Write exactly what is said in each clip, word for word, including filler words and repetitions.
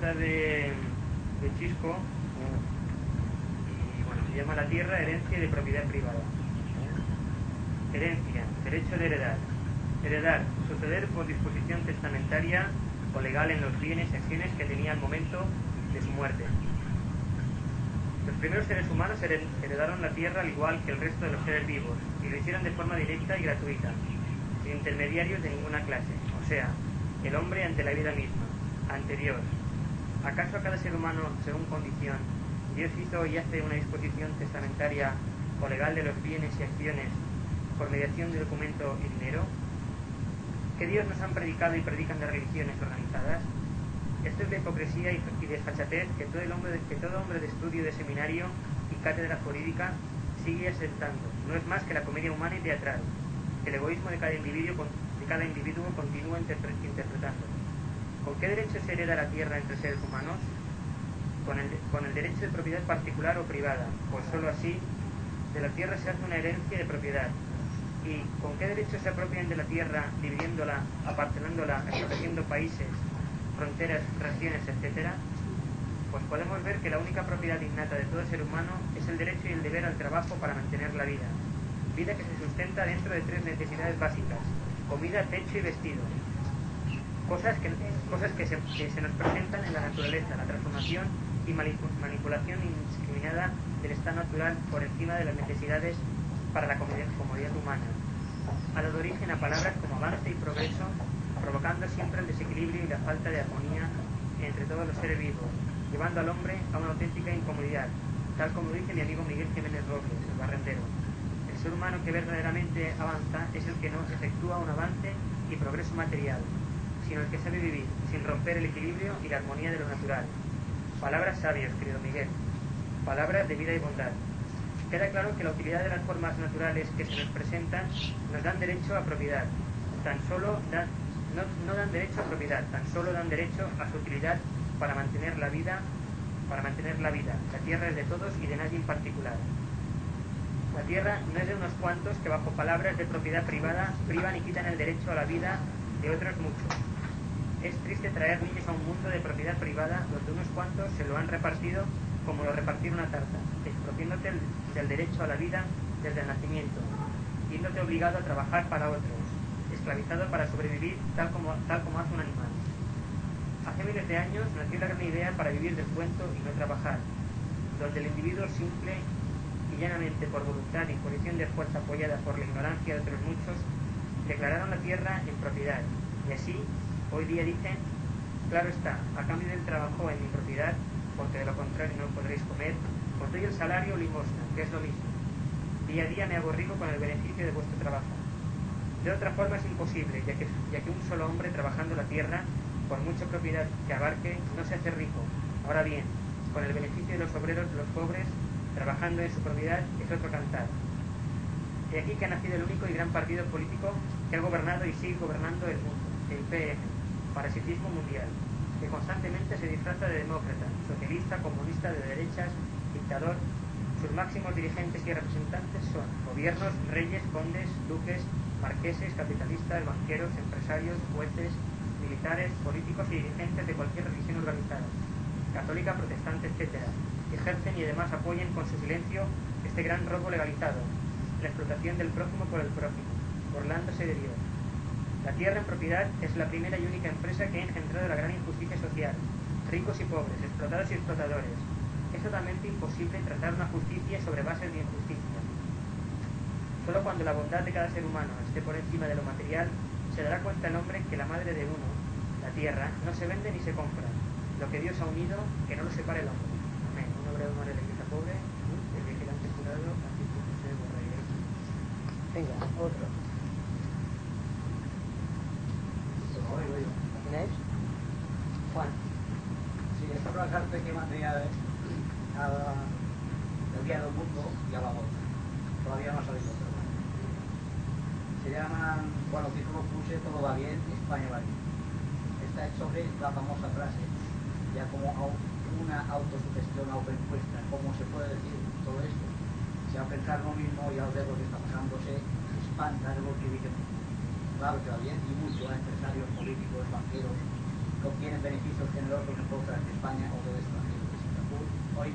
enseñanza de, de Chisco, y bueno, se llama La tierra, herencia y de propiedad privada. Herencia, derecho de heredar. Heredar, suceder por disposición testamentaria o legal en los bienes y acciones que tenía al momento de su muerte. Los primeros seres humanos heredaron la tierra al igual que el resto de los seres vivos, y lo hicieron de forma directa y gratuita, sin intermediarios de ninguna clase, o sea, el hombre ante la vida misma, ante Dios. ¿Acaso a cada ser humano, según condición, Dios hizo y hace una disposición testamentaria o legal de los bienes y acciones por mediación de documento y dinero? ¿Qué Dios nos han predicado y predican de religiones organizadas? Esto es la hipocresía y desfachatez que todo, el hombre de, que todo hombre de estudio de seminario y cátedra jurídica sigue asentando. No es más que la comedia humana y teatral, que el egoísmo de cada individuo, de cada individuo continúa interpre, interpretando. ¿Con qué derecho se hereda la tierra entre seres humanos? Con el, con el derecho de propiedad particular o privada, pues sólo así de la tierra se hace una herencia de propiedad. ¿Y con qué derecho se apropian de la tierra, dividiéndola, aparcelándola, estableciendo países, fronteras, regiones, etcétera? Pues podemos ver que la única propiedad innata de todo ser humano es el derecho y el deber al trabajo para mantener la vida. Vida que se sustenta dentro de tres necesidades básicas: comida, techo y vestido. Cosas que, cosas que, se, que se nos presentan en la naturaleza, la transformación y manipulación indiscriminada del estado natural por encima de las necesidades para la comodidad humana. Ha dado origen a palabras como avance y progreso, provocando siempre el desequilibrio y la falta de armonía entre todos los seres vivos, llevando al hombre a una auténtica incomodidad, tal como dice mi amigo Miguel Jiménez Robles, el barrendero. El ser humano que verdaderamente avanza es el que no efectúa un avance y progreso material, sino el que sabe vivir, sin romper el equilibrio y la armonía de lo natural. Palabras sabias, querido Miguel, palabras de vida y bondad. Queda claro que la utilidad de las formas naturales que se nos presentan nos dan derecho a propiedad, tan solo dan, no, no dan derecho a propiedad, tan solo dan derecho a su utilidad para mantener la vida, para mantener la vida. La tierra es de todos y de nadie en particular. La tierra no es de unos cuantos que bajo palabras de propiedad privada privan y quitan el derecho a la vida de otros muchos. Es triste traer niños a un mundo de propiedad privada donde unos cuantos se lo han repartido como lo repartir una tarta, expropiándote el, del derecho a la vida desde el nacimiento, viéndote obligado a trabajar para otros, esclavizado para sobrevivir tal como, tal como hace un animal. Hace miles de años nació la gran idea para vivir del cuento y no trabajar, donde el individuo simple y llanamente por voluntad y posición de fuerza apoyada por la ignorancia de otros muchos, declararon la tierra en propiedad, y así, hoy día dicen, claro está, a cambio del trabajo en mi propiedad, porque de lo contrario no podréis comer, os doy el salario o limosna, que es lo mismo. Día a día me hago rico con el beneficio de vuestro trabajo. De otra forma es imposible, ya que, ya que un solo hombre trabajando la tierra, por mucha propiedad que abarque, no se hace rico. Ahora bien, con el beneficio de los obreros, los pobres, trabajando en su propiedad, es otro cantar. De aquí que ha nacido el único y gran partido político que ha gobernado y sigue gobernando el mundo, el P M, parasitismo mundial, que constantemente se disfraza de demócrata, socialista, comunista, de derechas, dictador. Sus máximos dirigentes y representantes son gobiernos, reyes, condes, duques, marqueses, capitalistas, banqueros, empresarios, jueces, militares, políticos y dirigentes de cualquier religión organizada, católica, protestante, etcétera, que ejercen y además apoyan con su silencio este gran robo legalizado, la explotación del prójimo por el prójimo, burlándose de Dios. La tierra en propiedad es la primera y única empresa que ha engendrado la gran injusticia social, ricos y pobres, explotados y explotadores. Es totalmente imposible trazar una justicia sobre bases de injusticia. Solo cuando la bondad de cada ser humano esté por encima de lo material, se dará cuenta el hombre que la madre de uno, la tierra, no se vende ni se compra. Lo que Dios ha unido, que no lo separe el hombre. Amén. Un obrero no de la iglesia pobre, el vigilante jurado, Francisco José Borrell. Venga, otro. ¿Quién es? Juan. Sí, esta es la carta que mandé a, a, el Día del Mundo y a la otra. Todavía no ha salido, pero bueno. Se llaman, bueno, el título puse Todo va bien, España va bien. Está es sobre la famosa frase, ya como una autosugestión, autoencuesta, ¿cómo se puede decir todo esto? Si al pensar lo mismo y al ver lo que está pasándose, se espanta de lo que dicen. Claro que va bien, y muchos empresarios, políticos, banqueros, que obtienen beneficios generosos en contra de España.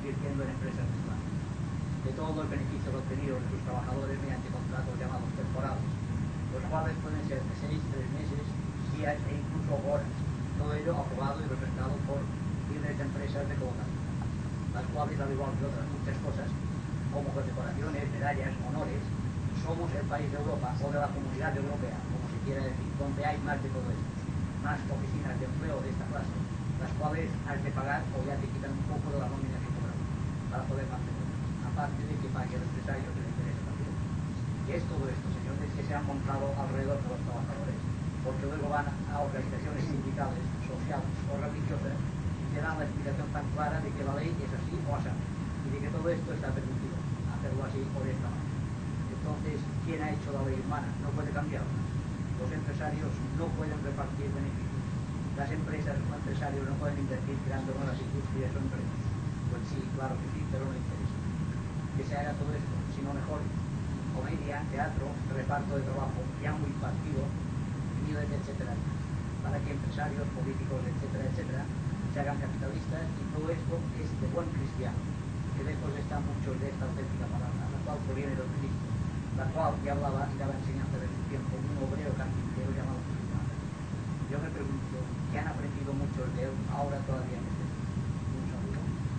invirtiendo en empresas privadas. De todos los beneficios obtenidos de sus trabajadores mediante contratos llamados temporales, los cuales pueden ser de seis, tres meses, días e incluso horas. Todo ello aprobado y representado por libres empresas de colocación, las cuales, al igual que otras muchas cosas, como condecoraciones, medallas, honores, somos el país de Europa o de la Comunidad Europea, como se quiera decir, donde hay más de todo esto, más oficinas de empleo de esta clase, las cuales has de pagar o ya te quitan un poco de la nómina que cobran para poder mantener, aparte de que pague el empresario que le interesa también. Y es todo esto, señores, que se han montado alrededor de los trabajadores, porque luego van a organizaciones sindicales, sociales o religiosas y te dan la explicación tan clara de que la ley es así o así, y de que todo esto está permitido, hacerlo así o de esta manera. Entonces, ¿quién ha hecho la ley humana? No puede cambiarla. Los empresarios no pueden repartir beneficios. Las empresas o empresarios no pueden invertir creando nuevas industrias o empresas. Pues sí, claro que sí, pero no interesa. Que se haga todo esto, sino mejor comedia, teatro, reparto de trabajo ya muy partido, niveles, etcétera, para que empresarios, políticos, etcétera, etcétera, se hagan capitalistas, y todo esto es de buen cristiano, que lejos están muchos de esta auténtica palabra, la cual proviene del Cristo, la cual ya hablaba y daba enseñanza de su tiempo un obrero carpintero llamado Cristiano. Yo me pregunto, ¿qué han aprendido muchos de él ahora todavía en este tiempo? Un saludo.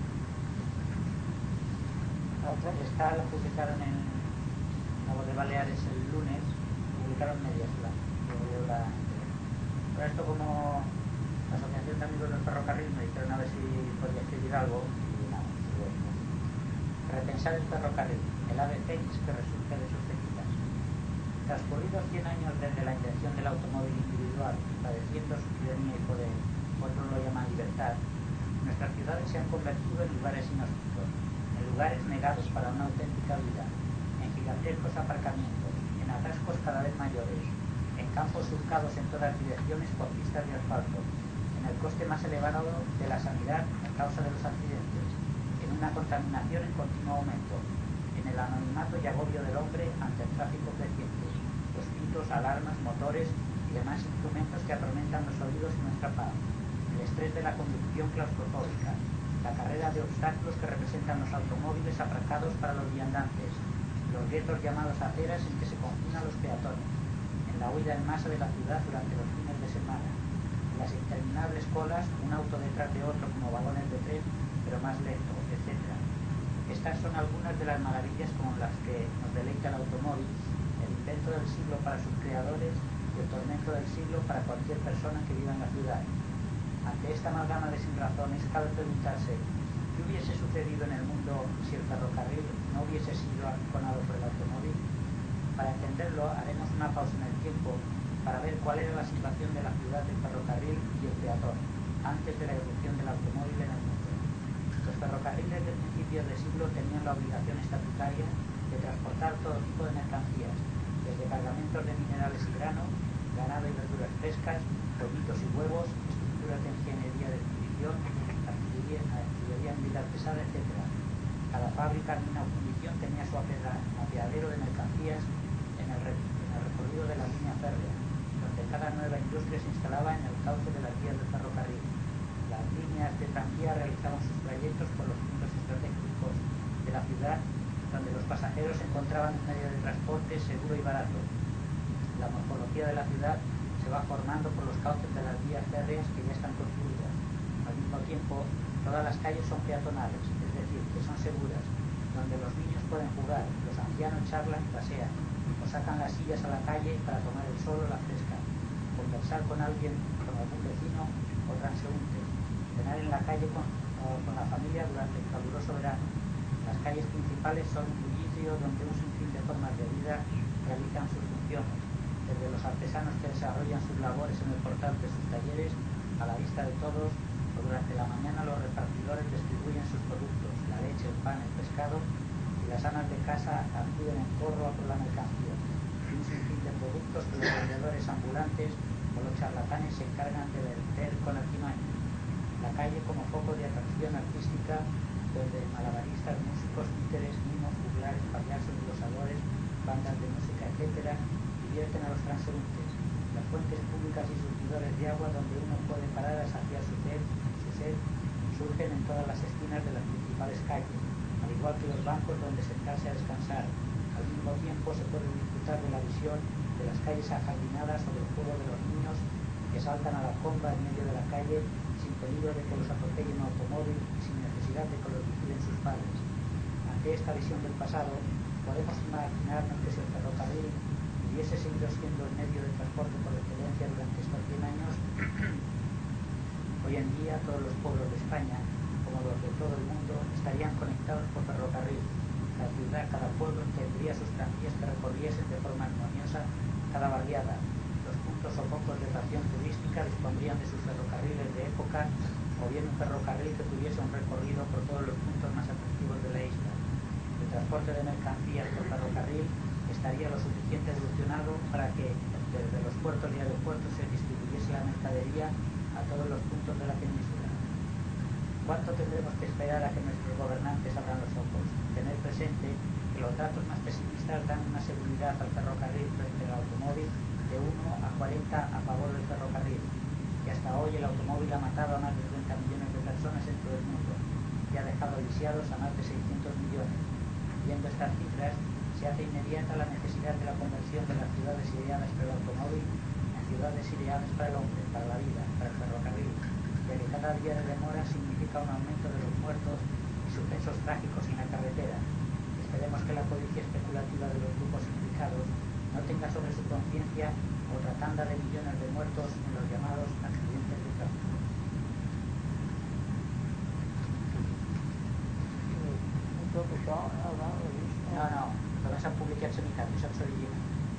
Está, lo publicaron en la Voz de Baleares el lunes, publicaron medias la, la Pero esto, como la Asociación de Amigos del Ferrocarril me dijeron a ver si podía escribir algo, y nada, bueno. Repensar el ferrocarril, el ave fénix que resurge de sus cenizas. Transcurridos cien años desde la invención del automóvil individual, padeciendo su tiranía y poder, otros lo llaman libertad, nuestras ciudades se han convertido en lugares inhóspitos, en lugares negados para una auténtica vida, en gigantescos aparcamientos, en atascos cada vez mayores, en campos surcados en todas direcciones por pistas de asfalto, en el coste más elevado de la sanidad a causa de los accidentes, en una contaminación en continuo aumento, en el anonimato y agobio del hombre ante el tráfico creciente, los pitos, alarmas, motores y demás instrumentos que atormentan los oídos y nuestra paz, el estrés de la conducción claustrofóbica, la carrera de obstáculos que representan los automóviles aparcados para los viandantes, los guetos llamados aceras en que se confinan los peatones, en la huida en masa de la ciudad durante los fines de semana, en las interminables colas, un auto detrás de otro como vagones de tren, pero más lento, etcétera. Estas son algunas de las maravillas con las que nos deleita el automóvil, el invento del siglo para sus creadores y el tormento del siglo para cualquier persona que viva en la ciudad. Ante esta amalgama de sinrazones, cabe preguntarse, ¿qué hubiese sucedido en el mundo si el ferrocarril no hubiese sido arrinconado por el automóvil? Para entenderlo, haremos una pausa en el tiempo para ver cuál era la situación de la ciudad del ferrocarril y el peatón, antes de la irrupción del automóvil en el mundo. Los ferrocarriles de principios de siglo tenían la obligación estatutaria de transportar todo tipo de mercancías, desde cargamentos de minerales y grano, ganado y verduras frescas, pollitos y huevos, estructuras de ingeniería de fundición, artillería, artillería militar pesada, etcétera. Cada fábrica, mina o fundición tenía su apeadero de mercancías en el, en el recorrido de la línea férrea, donde cada nueva industria se instalaba en el cauce de las vías del ferrocarril. Las líneas de tranvía realizaban sus trayectos por los puntos estratégicos de la ciudad, donde los pasajeros encontraban un medio de transporte seguro y barato. La morfología de la ciudad se va formando por los cauces de las vías férreas que ya están construidas. Al mismo tiempo, todas las calles son peatonales, es decir, que son seguras, donde los niños pueden jugar, los ancianos charlan y pasean, o sacan las sillas a la calle para tomar el sol o la fresca, conversar con alguien, con algún vecino o transeúnte, cenar en la calle con, con la familia durante el caluroso verano. Las calles principales son un bullicio donde un sinfín de formas de vida realizan sus funciones, desde los artesanos que desarrollan sus labores en el portal de sus talleres a la vista de todos, o durante la mañana los repartidores distribuyen sus productos, la leche, el pan, el pescado, y las amas de casa acuden en corro a por la mercancía, y un sinfín de productos que los vendedores ambulantes o los charlatanes se encargan de vender con artimaña. La calle como foco de atracción artística, donde malabaristas, músicos, títeres, mimos, juglares, payasos, glosadores, bandas de música, etcétera, divierten a los transeúntes. Las fuentes públicas y surtidores de agua donde uno puede parar a saciar su sed, su sed, sur surgen en todas las esquinas de las principales calles, al igual que los bancos donde sentarse a descansar. Al mismo tiempo se puede disfrutar de la visión de las calles ajardinadas o del juego de los niños que saltan a la comba en medio de la calle sin peligro de que los atropelle un automóvil y sin necesidad de que los vigilen sus padres. Ante esta visión del pasado, podemos imaginarnos que si el ferrocarril hubiese seguido siendo el medio de transporte por excelencia durante estos cien años, hoy en día todos los pueblos de España, como los de todo el mundo, estarían conectados por ferrocarril. La ciudad, cada pueblo tendría sus tranvías que recorriesen de forma armoniosa cada barriada. Los puntos o focos de atracción turística dispondrían de sus ferrocarriles de época, o bien un ferrocarril que tuviese un recorrido por todos los puntos más atractivos de la isla. El transporte de mercancías por ferrocarril estaría lo suficiente evolucionado para que desde los puertos y aeropuertos se distribuyese la mercadería a todos los puntos de la península. ¿Cuánto tendremos que esperar a que nuestros gobernantes abran los ojos? Tener presente que los datos más pesimistas dan una seguridad al ferrocarril frente al automóvil de uno a cuarenta a favor del ferrocarril, y hasta hoy el automóvil ha matado a más de treinta millones de personas en todo el mundo y ha dejado lisiados a más de seiscientos millones. Viendo estas cifras, se hace inmediata la necesidad de la conversión de las ciudades ideadas para el automóvil en ciudades ideadas para el hombre, para la vida, para el ferrocarril, ya que cada día de demora significa un aumento de los muertos y sucesos trágicos en la carretera. Esperemos que la codicia especulativa de los grupos implicados no tenga sobre su conciencia otra tanda de millones de muertos en los llamados accidentes de tráfico. No, no, només s'han publicat la meitat, això és original.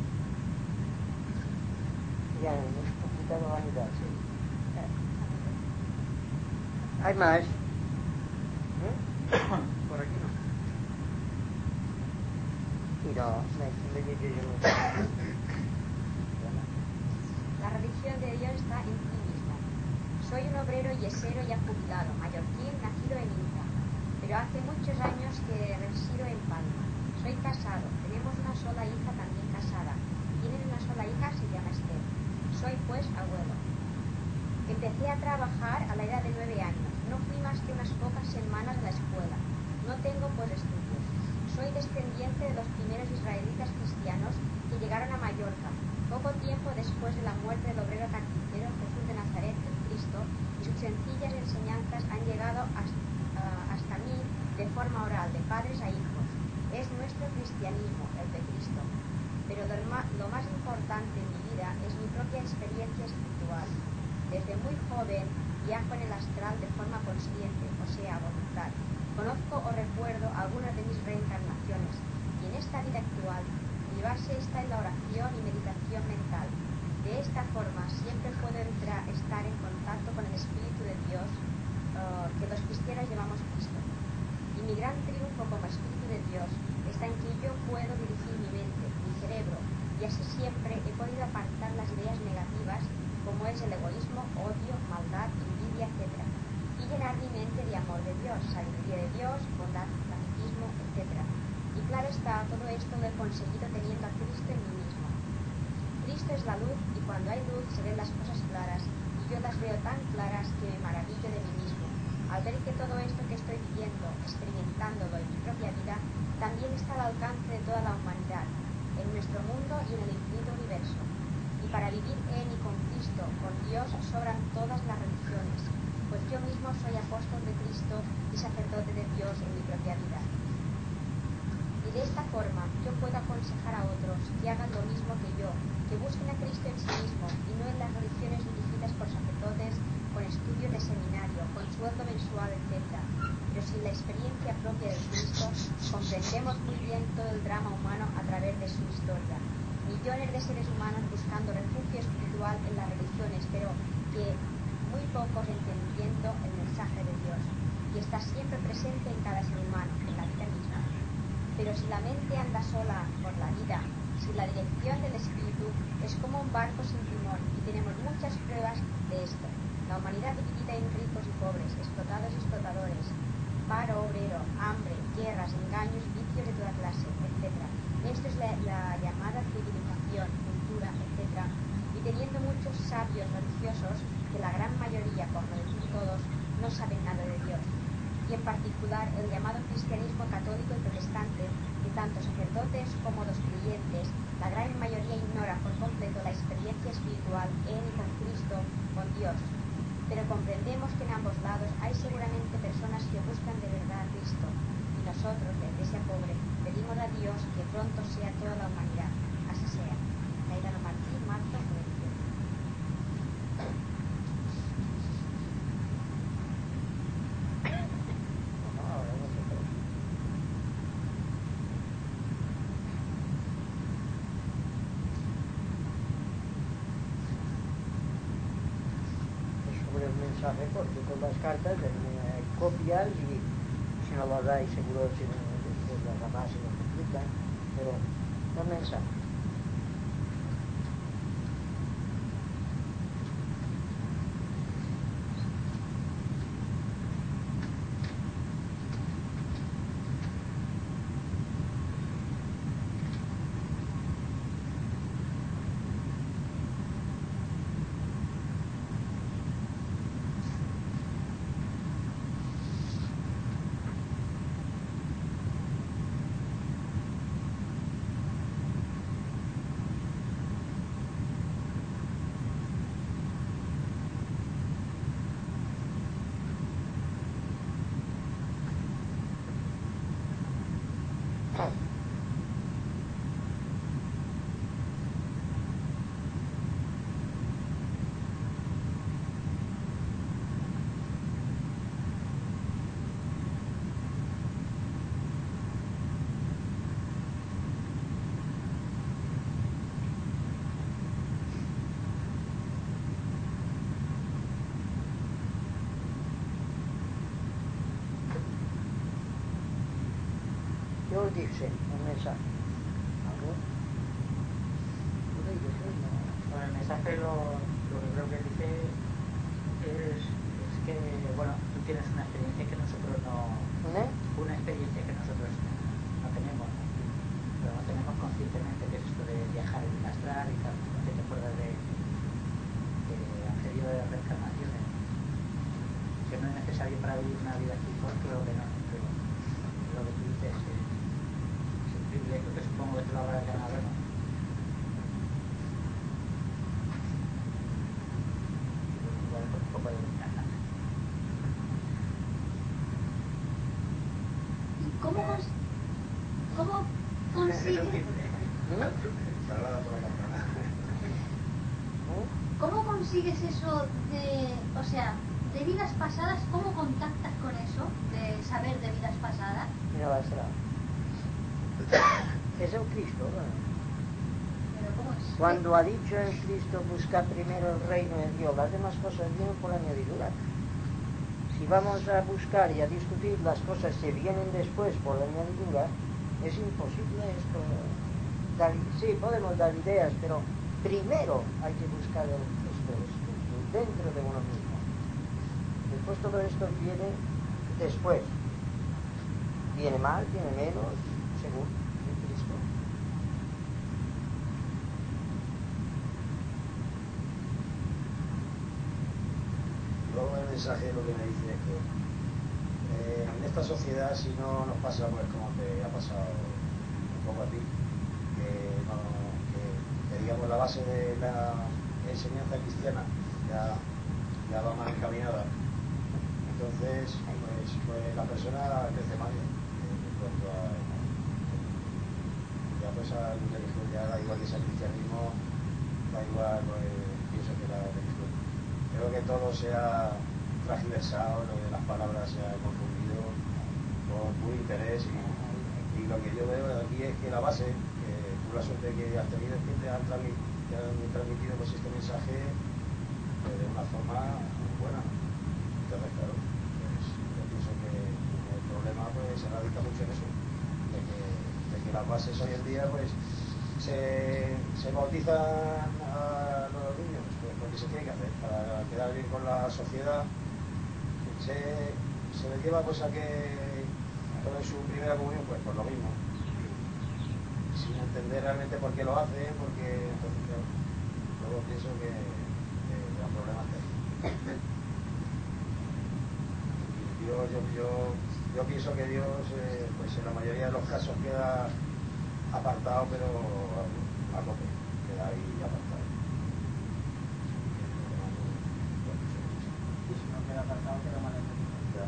Ya, hemos publicado la mitad, sí. ¿Hay más? ¿Eh? Por aquí no. Mira, me, me dice yo. La religión de Dios está en ti mismo. Soy un obrero yesero ya jubilado, mallorquín, nacido en Inca, pero hace muchos años que resido en Palma. Soy casado, tenemos una sola hija también casada. Tienen una sola hija, se llama Esther. Soy pues abuelo. Empecé a trabajar a la edad de nueve años. No fui más que unas pocas semanas a la escuela. No tengo pues estudios. Soy descendiente de los primeros israelitas cristianos que llegaron a Mallorca, poco tiempo después de la muerte del obrero carpintero Jesús de Nazaret, el Cristo, y sus sencillas enseñanzas han llegado hasta, uh, hasta mí de forma oral, de padres a hijos. Es nuestro cristianismo, el de Cristo. Pero lo, lo más importante en mi vida es mi propia experiencia espiritual. Desde muy joven viajo en el astral de forma consciente, o sea, voluntad. Conozco o recuerdo algunas de mis reencarnaciones, y en esta vida actual mi base está en la oración y meditación mental. De esta forma siempre puedo entrar, estar en contacto con el Espíritu de Dios uh, que los cristianos llamamos Cristo. Y mi gran triunfo como Espíritu de Dios está en que yo puedo dirigir mi mente, mi cerebro, y así siempre he podido apartar las ideas negativas como es el egoísmo, odio, maldad, envidia, etcétera, y llenar mi mente de amor de Dios, sabiduría de Dios, bondad, pacifismo, etcétera. Y claro está, todo esto lo he conseguido teniendo a Cristo en mí mismo. Cristo es la luz, y cuando hay luz se ven las cosas claras, y yo las veo tan claras que me maravillo de mí mismo, al ver que todo esto que estoy viviendo, experimentándolo en mi propia vida, también está al alcance de toda la humanidad, en nuestro mundo y en el infinito universo. Y para vivir en y con Cristo, con Dios, sobran todas las religiones, pues yo mismo soy apóstol de Cristo y sacerdote de Dios en mi propia vida. Y de esta forma yo puedo aconsejar a otros que hagan lo mismo que yo, que busquen a Cristo en sí mismo y no en las religiones dirigidas por sacerdotes, con estudios de seminario, con sueldo mensual, etcétera. Pero sin la experiencia propia de Cristo, comprendemos muy bien todo el drama humano a través de su historia. Millones de seres humanos buscando refugio espiritual en las religiones, pero que muy pocos entendiendo el mensaje de Dios, y está siempre presente en cada ser humano, en la vida misma. Pero si la mente anda sola por la vida, si la dirección del espíritu es como un barco sin timón, y tenemos muchas pruebas de esto. La humanidad dividida en ricos y pobres, explotados y explotadores, paro obrero, hambre, guerras, engaños, vicios de toda clase, etcétera. Esto es la, la llamada civilización, cultura, etcétera. Y teniendo muchos sabios religiosos, que la gran mayoría, por no decir todos, no saben nada de Dios. y en particular el llamado cristianismo católico y protestante, que tanto sacerdotes como los creyentes, la gran mayoría ignora por completo la experiencia espiritual en y con Cristo, con Dios. Pero comprendemos que en ambos lados hay seguramente personas que buscan de verdad a Cristo, y nosotros, la Iglesia pobre, pedimos a Dios que pronto sea toda la humanidad. Así sea. Caetano Martín, marzo, Florencio. Sobre el mensaje, porque con las cartas eh, copias y si no las hay seguro si no, después las demás se lo explican, pero los mensajes. ¿Qué os dice el mensaje? ¿Algo? Bueno, el mensaje lo, lo que creo que dice es, es que, bueno, tú tienes una experiencia que nosotros no... ¿Eh? Una experiencia que nosotros no tenemos, ¿no? Pero no tenemos conscientemente que es esto de viajar en el astral y tal, ¿no? Que te acuerdas de, de anterior de reencarnaciones, que no es necesario para vivir una vida espiritual, creo que no, pero lo que tú dices es, es un privilegio que supongo que te lo habrá ganado, ¿no? Igual con un poco de ventaja. ¿Y cómo, cons cómo consigues, cómo consigues eso de, o sea, de vidas pasadas? ¿Cómo contactas con eso de saber de vidas pasadas? Mira la estrada. Es el Cristo, ¿no? Pero ¿cómo es? Cuando ha dicho el Cristo busca primero el reino de Dios, las demás cosas vienen por añadidura. Si vamos a buscar y a discutir las cosas que vienen después por añadidura, es imposible esto. Dar, sí, podemos dar ideas, pero primero hay que buscar el Cristo, el Espíritu, dentro de uno mismo. Después todo esto viene después. Viene más, viene menos, según el Cristo. Luego el mensaje lo que me dice es que eh, en esta sociedad, si no nos pasa pues como te ha pasado un poco a ti, que, no, que, que digamos la base de la enseñanza cristiana ya, ya va mal encaminada, entonces pues, pues la persona crece mal en cuanto a ya pues a la religión, ya da igual que sea cristianismo, da igual, pues, pienso que la religión, creo que todo se ha transversado, lo de las palabras se ha confundido por puro interés y, y lo que yo veo aquí es que la base, que tú la suerte que has tenido es que te han, transmit, te han transmitido pues este mensaje pues, de una forma buena. Entonces claro, pues, yo pienso que el problema pues se radica mucho en eso, de que, de que las bases hoy en día pues se, se bautizan a los niños pues porque se tiene que hacer para quedar bien con la sociedad, se, se les lleva pues a que todo en su primera comunión pues por lo mismo, sin entender realmente por qué lo hacen, porque entonces claro, luego pienso que, que el gran problema está ahí. En definitiva yo, yo, yo, yo pienso que Dios, eh, pues en la mayoría de los casos queda apartado, pero a, a tope, queda ahí apartado. Y si no queda apartado, queda mal entendido.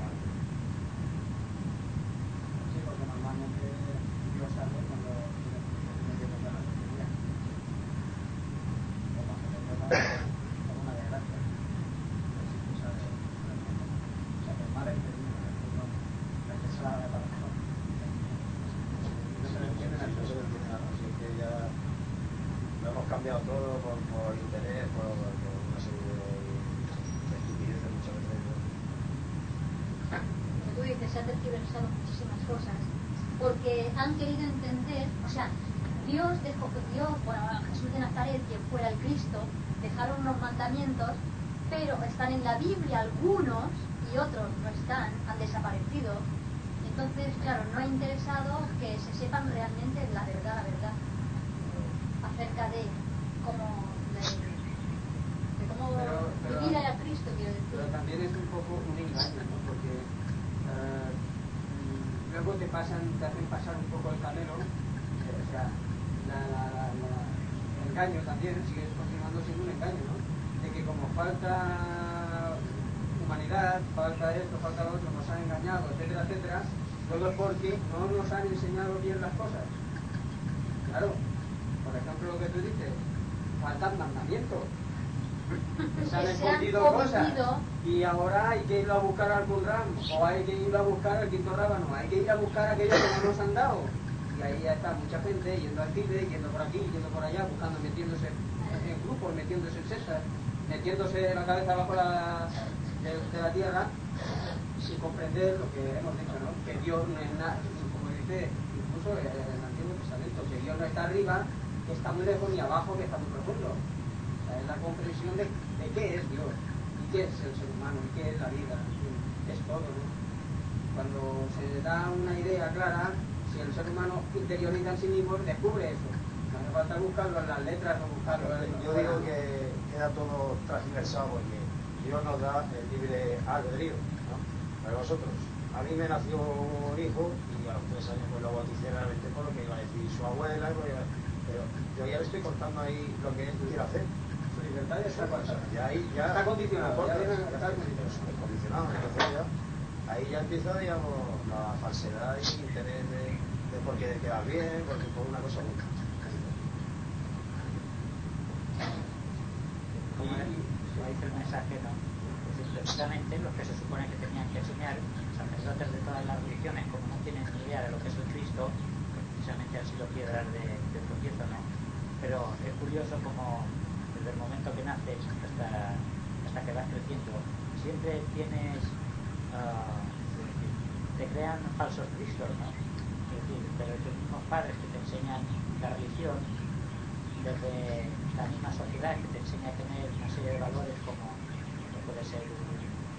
Sí, porque normalmente Dios sabe cuando tiene que tocar la tontería. O cuando te toca alguna desgracia. Así que sabe realmente. O sea, que es mal entendido. La que sabe para mejor. No se le entiende nada. No se le entiende nada. Así que ya lo hemos cambiado todo por, por interés, por, por una serie de, de estupideces muchas veces. Como tú dices, se han tergiversado muchísimas cosas porque han querido entender, o sea, Dios dejó que Dios, bueno, Jesús de Nazaret, quien fuera el Cristo, dejaron unos mandamientos, pero están en la Biblia algunos y otros no están, han desaparecido. Entonces, claro, no ha interesado que se sepan realmente la verdad, la verdad, acerca de cómo, de, de cómo Pero- pero- vivir a Cristo, quiero decir. Pero también es un poco un engaño, ¿no? Porque eh, mm, luego te pasan, te hacen pasar un poco el camelo, eh, o sea, la, la, la, la- el engaño también sigue continuando siendo un engaño, ¿no? De que como falta humanidad, falta esto, falta lo otro, nos han engañado, etcétera, etcétera, luego es porque no nos han enseñado bien las cosas. Claro, por ejemplo lo que tú dices, faltan mandamientos. Se han Que se han escondido cosas omitido. y ahora hay que ir a buscar al Qur'án o hay que ir a buscar al quinto rábano, hay que ir a buscar aquello que no nos han dado. Y ahí ya está mucha gente yendo al Tíbet, yendo por aquí, yendo por allá, buscando, metiéndose en grupos, metiéndose en sectas, metiéndose la cabeza bajo la, de, de la tierra, sin comprender lo que hemos dicho, ¿no? Que Dios no es nada, como dice incluso en el Antiguo Testamento, que Dios no está arriba, que está muy lejos, ni abajo, que está muy profundo. O sea, es la comprensión de, de qué es Dios, y qué es el ser humano, y qué es la vida, es todo, ¿no? Cuando se da una idea clara, si el ser humano interioriza en sí mismo, descubre eso. No hace falta buscarlo en las letras o buscarlo en Yo digo que queda todo transversado porque Dios nos da el libre albedrío, ¿no? Para vosotros. A mí me nació un hijo y a los tres años me lo bauticé realmente por lo que iba a decir su abuela, pero yo ya le estoy contando ahí lo que él quiere hacer. Su libertad ya está pasada. Ya ahí ya Está condicionado, no importa, ya viene- ya está está condicionado. condicionado, entonces ya, ahí ya empieza, digamos, la falsedad y el interés de, de por qué quedar bien, porque por una cosa u otra. Como dice el mensaje, ¿no? Es decir, precisamente los que se supone que tenían que enseñar, sacerdotes de todas las religiones, como no tienen ni idea de lo que es el Cristo, pues precisamente han sido piedras de, de tropiezo, ¿no? Pero es curioso como desde el momento que naces hasta, hasta que vas creciendo, siempre tienes, uh, es decir, te crean falsos cristos, ¿no? Es decir, pero tus mismos padres que te enseñan la religión, desde la misma sociedad que te enseña a tener una serie de valores como que puede ser un,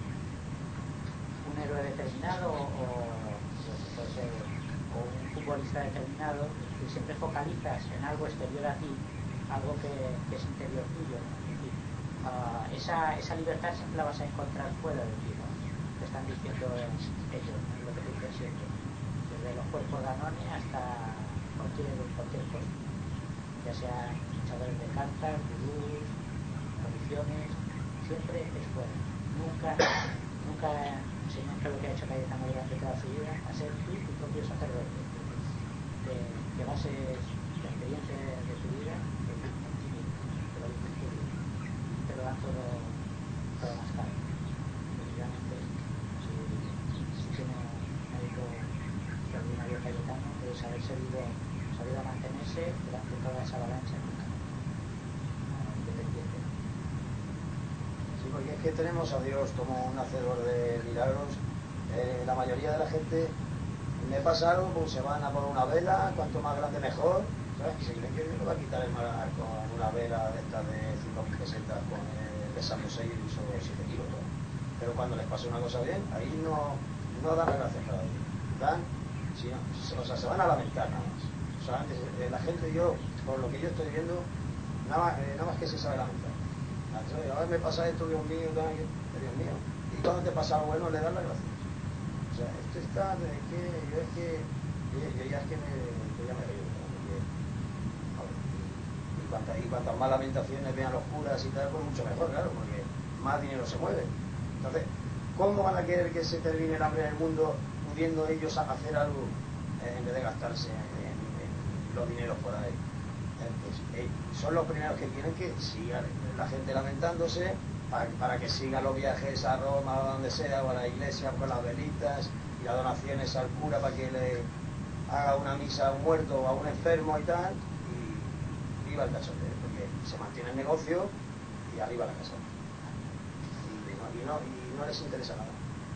un héroe determinado o, o puede ser o un futbolista determinado, y siempre focalizas en algo exterior a ti, algo que, que es interior tuyo, ¿no? Es decir, uh, esa, esa libertad siempre la vas a encontrar fuera de ti, ¿no? Te están diciendo ellos, ¿no? Es lo que te dicen siempre, desde los cuerpos Danone hasta cualquier, cualquier cosa, ya sea luchadores de cartas, gurús, religiones, siempre es fuera. Nunca, nunca enseñan que lo que ha hecho Cayetano durante toda su vida a ser tú tu propio sacerdote, que, que bases la experiencia de, de tu vida en ti mismo, te lo dices tú, te lo dan todo, todo más claro. Precisamente, si, si tiene un médico extraordinario Cayetano, debe saber sabido, sabido mantenerse durante toda esa avalancha independiente. Sí, porque es que tenemos a Dios como un hacedor de milagros. Eh, la mayoría de la gente me pasa algo, pues se van a por una vela, cuanto más grande mejor, ¿sabes? Y se creen que Dios le va a quitar el mal con una vela de estas de cinco mil pesetas con eh, pesando seis o siete kilos, ¿no? Pero cuando les pasa una cosa bien, ahí no, no dan las gracias para Dios. Dan, sino, o sea, se van a lamentar nada más. O sea, eh, la gente, yo, por lo que yo estoy viendo, nada más, eh, nada más que se sabe lamentar. A ver, me pasa esto, Dios mío, tal, Dios mío. Y cuando te pasa algo bueno, le das las gracias. moralistas, es que yo es que yo, yo ya es que me, yo ya me río, porque, joder, y, cuantas, y cuantas más lamentaciones vean los curas y tal, pues mucho mejor, claro, porque más dinero se mueve. Entonces, ¿cómo van a querer que se termine el hambre en el mundo pudiendo ellos hacer algo eh, en vez de gastarse en, en los dineros por ahí? Entonces, eh, son los primeros que quieren que siga la gente lamentándose para, para que sigan los viajes a Roma o a donde sea, o a la iglesia con las velitas y las donaciones al cura para que le haga una misa a un muerto o a un enfermo y tal, y viva el cachondeo, porque se mantiene el negocio y arriba la casa. Y no, y no, y no les interesa nada.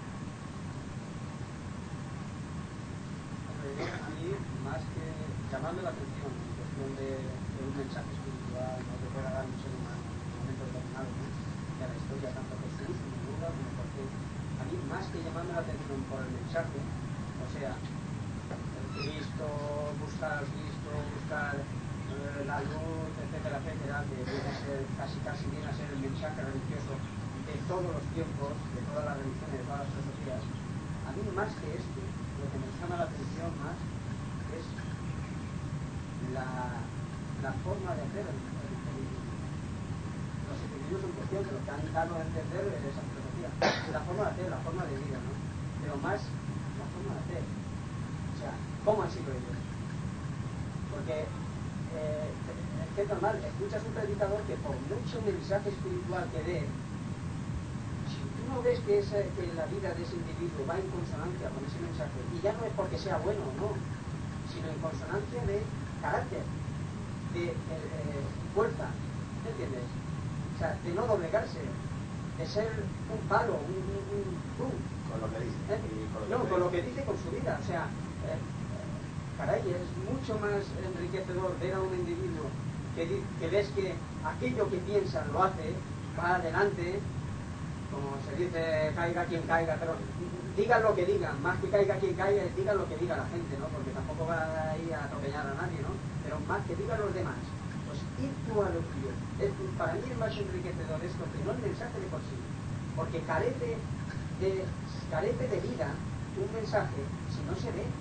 A mí, más que llamarme la atención en cuestión de, de un mensaje espiritual, ¿no?, que pueda dar un ser humano en un momento determinado, ¿no?, de la historia, tanto Jesús como Buda, como cualquier. A mí, más que llamarme la atención por el mensaje, o sea, el Cristo, buscar al Cristo, buscar eh, la luz, etcétera, etcétera, que viene a ser, casi casi viene a ser el mensaje religioso de todos los tiempos, de todas las religiones, de todas las filosofías. A mí, más que esto, lo que me llama la atención más es la, la forma de hacer el, el, el, los individuos en cuestión, que lo que han dado a entender es esa filosofía, la forma de hacer, la forma de vida, ¿no? Pero más la forma de hacer, o sea, ¿cómo han sido ellos? Porque eh, es que es normal, escuchas un predicador que por mucho mensaje espiritual que dé, si tú no ves que, ese, que la vida de ese individuo va en consonancia con ese mensaje, y ya no es porque sea bueno o no, sino en consonancia de carácter, de eh, fuerza, ¿me entiendes? O sea, de no doblegarse, de ser un palo, un... un, un, un con lo que dice. ¿eh? Con lo no, que con lo que dice con su vida, o sea, eh, caray, es mucho más enriquecedor ver a un individuo que, que ves que aquello que piensa lo hace, va adelante, como se dice, caiga quien caiga, pero digan lo que digan, más que caiga quien caiga, digan lo que diga la gente, ¿no? Porque tampoco va a ir a atropellar a nadie, ¿no? Pero más que digan los demás, pues ir tú a lo tuyo. Es, para mí es más enriquecedor esto que no el mensaje de por sí, porque carece de, carece de vida un mensaje si no se ve.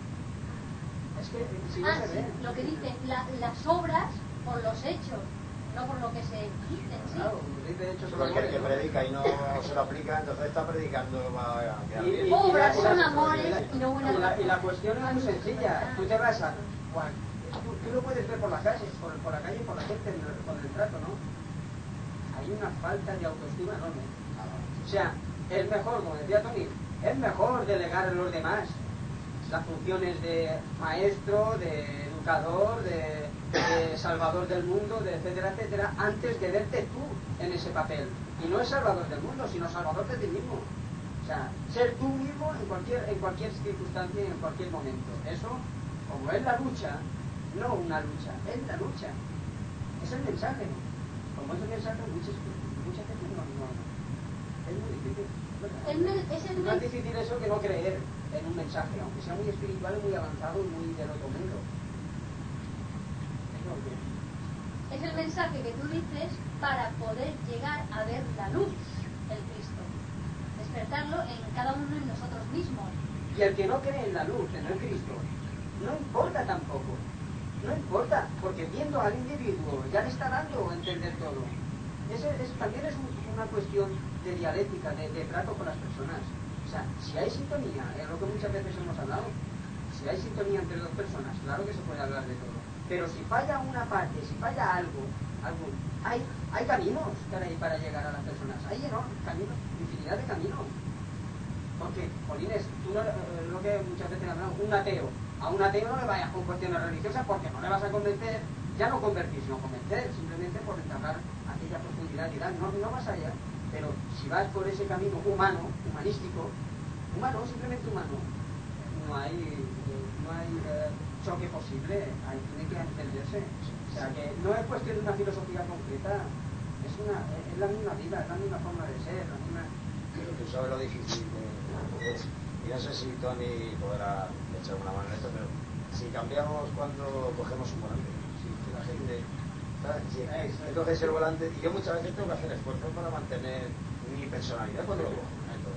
Es que si no ah, se sí, ve. lo que dicen, la, las obras por los hechos, no por lo que se dicen, sí. Claro, dice hechos Porque el que predica y no se lo aplica, entonces está predicando va a quedar bien. Y, y, obras y la, son y la, amores y la, y no buenas y la, y la razones. cuestión es muy sencilla. Tú te vas a... Juan, tú, tú lo puedes ver por la calle, por, por la calle, por la gente, con el trato, ¿no? Hay una falta de autoestima enorme. O sea, es mejor, como decía Tony, es mejor delegar a los demás las funciones de maestro, de educador, de, de salvador del mundo, de etcétera, etcétera, antes de verte tú en ese papel. Y no es salvador del mundo, sino salvador de ti mismo. O sea, ser tú mismo en cualquier, en cualquier circunstancia y en cualquier momento. Eso, como es la lucha, no una lucha, es la lucha. Es el mensaje. Como es el mensaje, muchas, muchas veces no, no, no. Es muy difícil. El me- es el es más me- difícil eso que no creer en un mensaje, aunque sea muy espiritual y muy avanzado y muy del otro mundo. Es lo que... Es el mensaje que tú dices para poder llegar a ver la luz, el Cristo. Despertarlo en cada uno de nosotros mismos. Y el que no cree en la luz, en el Cristo, no importa tampoco. No importa, porque viendo al individuo ya le está dando a entender todo. Eso es, también es un, una cuestión de dialéctica, de, de trato con las personas. O sea, si hay sintonía, es lo que muchas veces hemos hablado, si hay sintonía entre dos personas, claro que se puede hablar de todo. Pero si falla una parte, si falla algo, algo hay, hay caminos caray, para llegar a las personas. Hay enormes caminos, infinidad de caminos. Porque, Polines, tú no, lo que muchas veces hablamos, un ateo, a un ateo no le vayas con cuestiones religiosas porque no le vas a convencer, ya no convertir, sino convencer, simplemente por entablar aquella profundidad y tal, no, no vas allá. Pero si vas por ese camino humano, humanístico, humano, simplemente humano, no hay, no hay eh, choque posible, hay, tiene que entenderse. O sea que no es cuestión de una filosofía concreta, es, una, es la misma vida, es la misma forma de ser, la misma... Pero tú sabes lo difícil que es. Y no sé si Tony podrá echar una mano en esto, pero si cambiamos cuando cogemos un volante, si la gente... ¿sabes? Si es, coges el volante, y yo muchas veces tengo que hacer esfuerzos para mantener mi personalidad cuando lo cojo, ¿no? Entonces, Sí,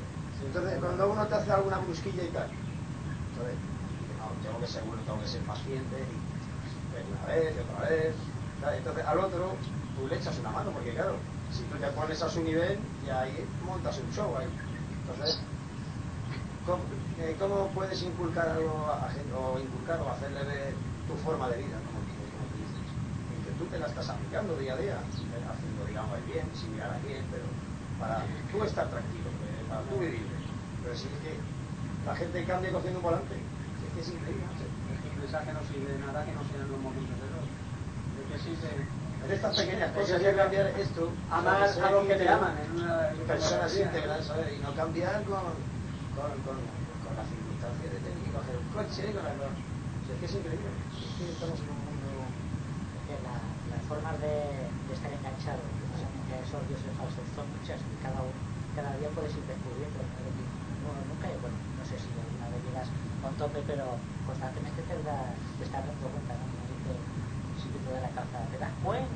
Entonces, cuando uno te hace alguna brusquilla y tal, entonces, no, tengo que ser bueno, tengo que ser paciente, y una vez y otra vez. ¿Sabes? Entonces, al otro, tú le echas una mano, porque claro, si tú te pones a su nivel, ya ahí montas un show ahí. Entonces, ¿cómo, eh, ¿cómo puedes inculcar algo a gente, o inculcar o hacerle ver tu forma de vida, como, como tú dices? Y que tú te la estás aplicando día a día, haciendo, digamos, el bien, sin mirar a quién, pero para tú estar tranquilo, para tú vivir. Pero si es que la gente cambia cogiendo un volante, es que es increíble, ¿no? Este mensaje no sirve de nada que no sean los momentos de Dios. ¿De qué sirve? En estas pequeñas cosas hay que cambiar esto. Amar a los que te aman en una personas íntegras, ¿sabes? Y no cambiar con, con, con, con la circunstancia de tener que coger un coche, con la cosa. O sea, es que es increíble. Es que estamos en un mundo. Que la, las formas de, de estar enganchado precisamente a esos dioses falsos son muchas y cada, cada día puedes ir descubriendo. No, nunca, bueno, no sé si alguna vez llegas a un tope, pero constantemente te, da, te estás dando cuenta, ¿no? De la casa, ¿te das cuenta?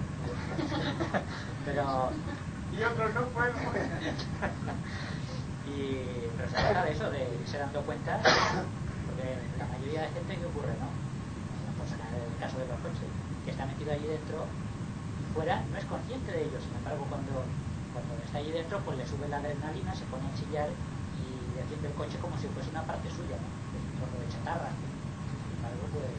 pero y otros no puedo. y pero se trata de eso, de irse dando cuenta, porque la mayoría de gente, ¿qué ocurre, no? Pues en el caso de los coches, que está metido allí dentro y fuera no es consciente de ello. Sin embargo, cuando cuando está allí dentro, pues le sube la adrenalina, se pone a chillar y defiende el coche como si fuese una parte suya, ¿no? Es un trozo de chatarra. Sin embargo, pues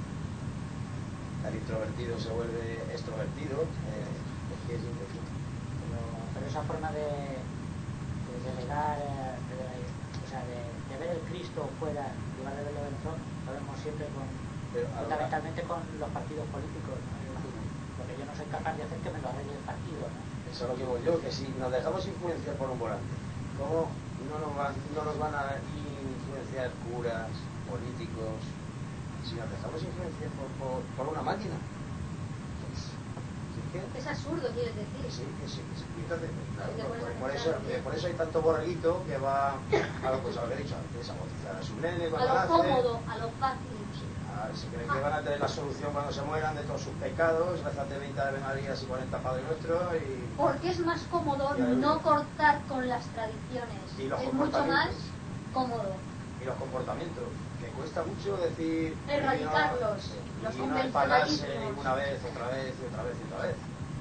el introvertido se vuelve extrovertido, eh, es que es increíble. Pero, pero esa forma de, de delegar, de, o sea, de, de ver el Cristo fuera en lugar de verlo dentro, lo vemos siempre con, pero, fundamentalmente con los partidos políticos, ¿no? Es decir, porque yo no soy capaz de hacer que me lo arregle el partido, ¿no? Eso es lo que digo yo, que si nos dejamos influenciar por un volante, ¿cómo no nos van, no nos van a influenciar curas, políticos? Si nos dejamos influenciar por, por, por una máquina, pues, ¿sí? Es absurdo, quieres decir. Sí, que sí, que sí. Entonces, claro, por, por, por, eso, por eso hay tanto borreguito que va a lo, pues, a lo que he dicho antes, a bautizar a sus nenes cuando a lo nacen. cómodo, a lo fácil. Sí, a ver, si creen que van a tener la solución cuando se mueran de todos sus pecados, rezate veinte Ave Marías y cuarenta Padre Nuestro y... Porque es más cómodo no cortar con las tradiciones. Y los es mucho más cómodo. Y los comportamientos. Que cuesta mucho decir... Erradicarlos, y no, los y no empalarse convencionalismos. una vez, otra vez, y otra vez, y otra vez.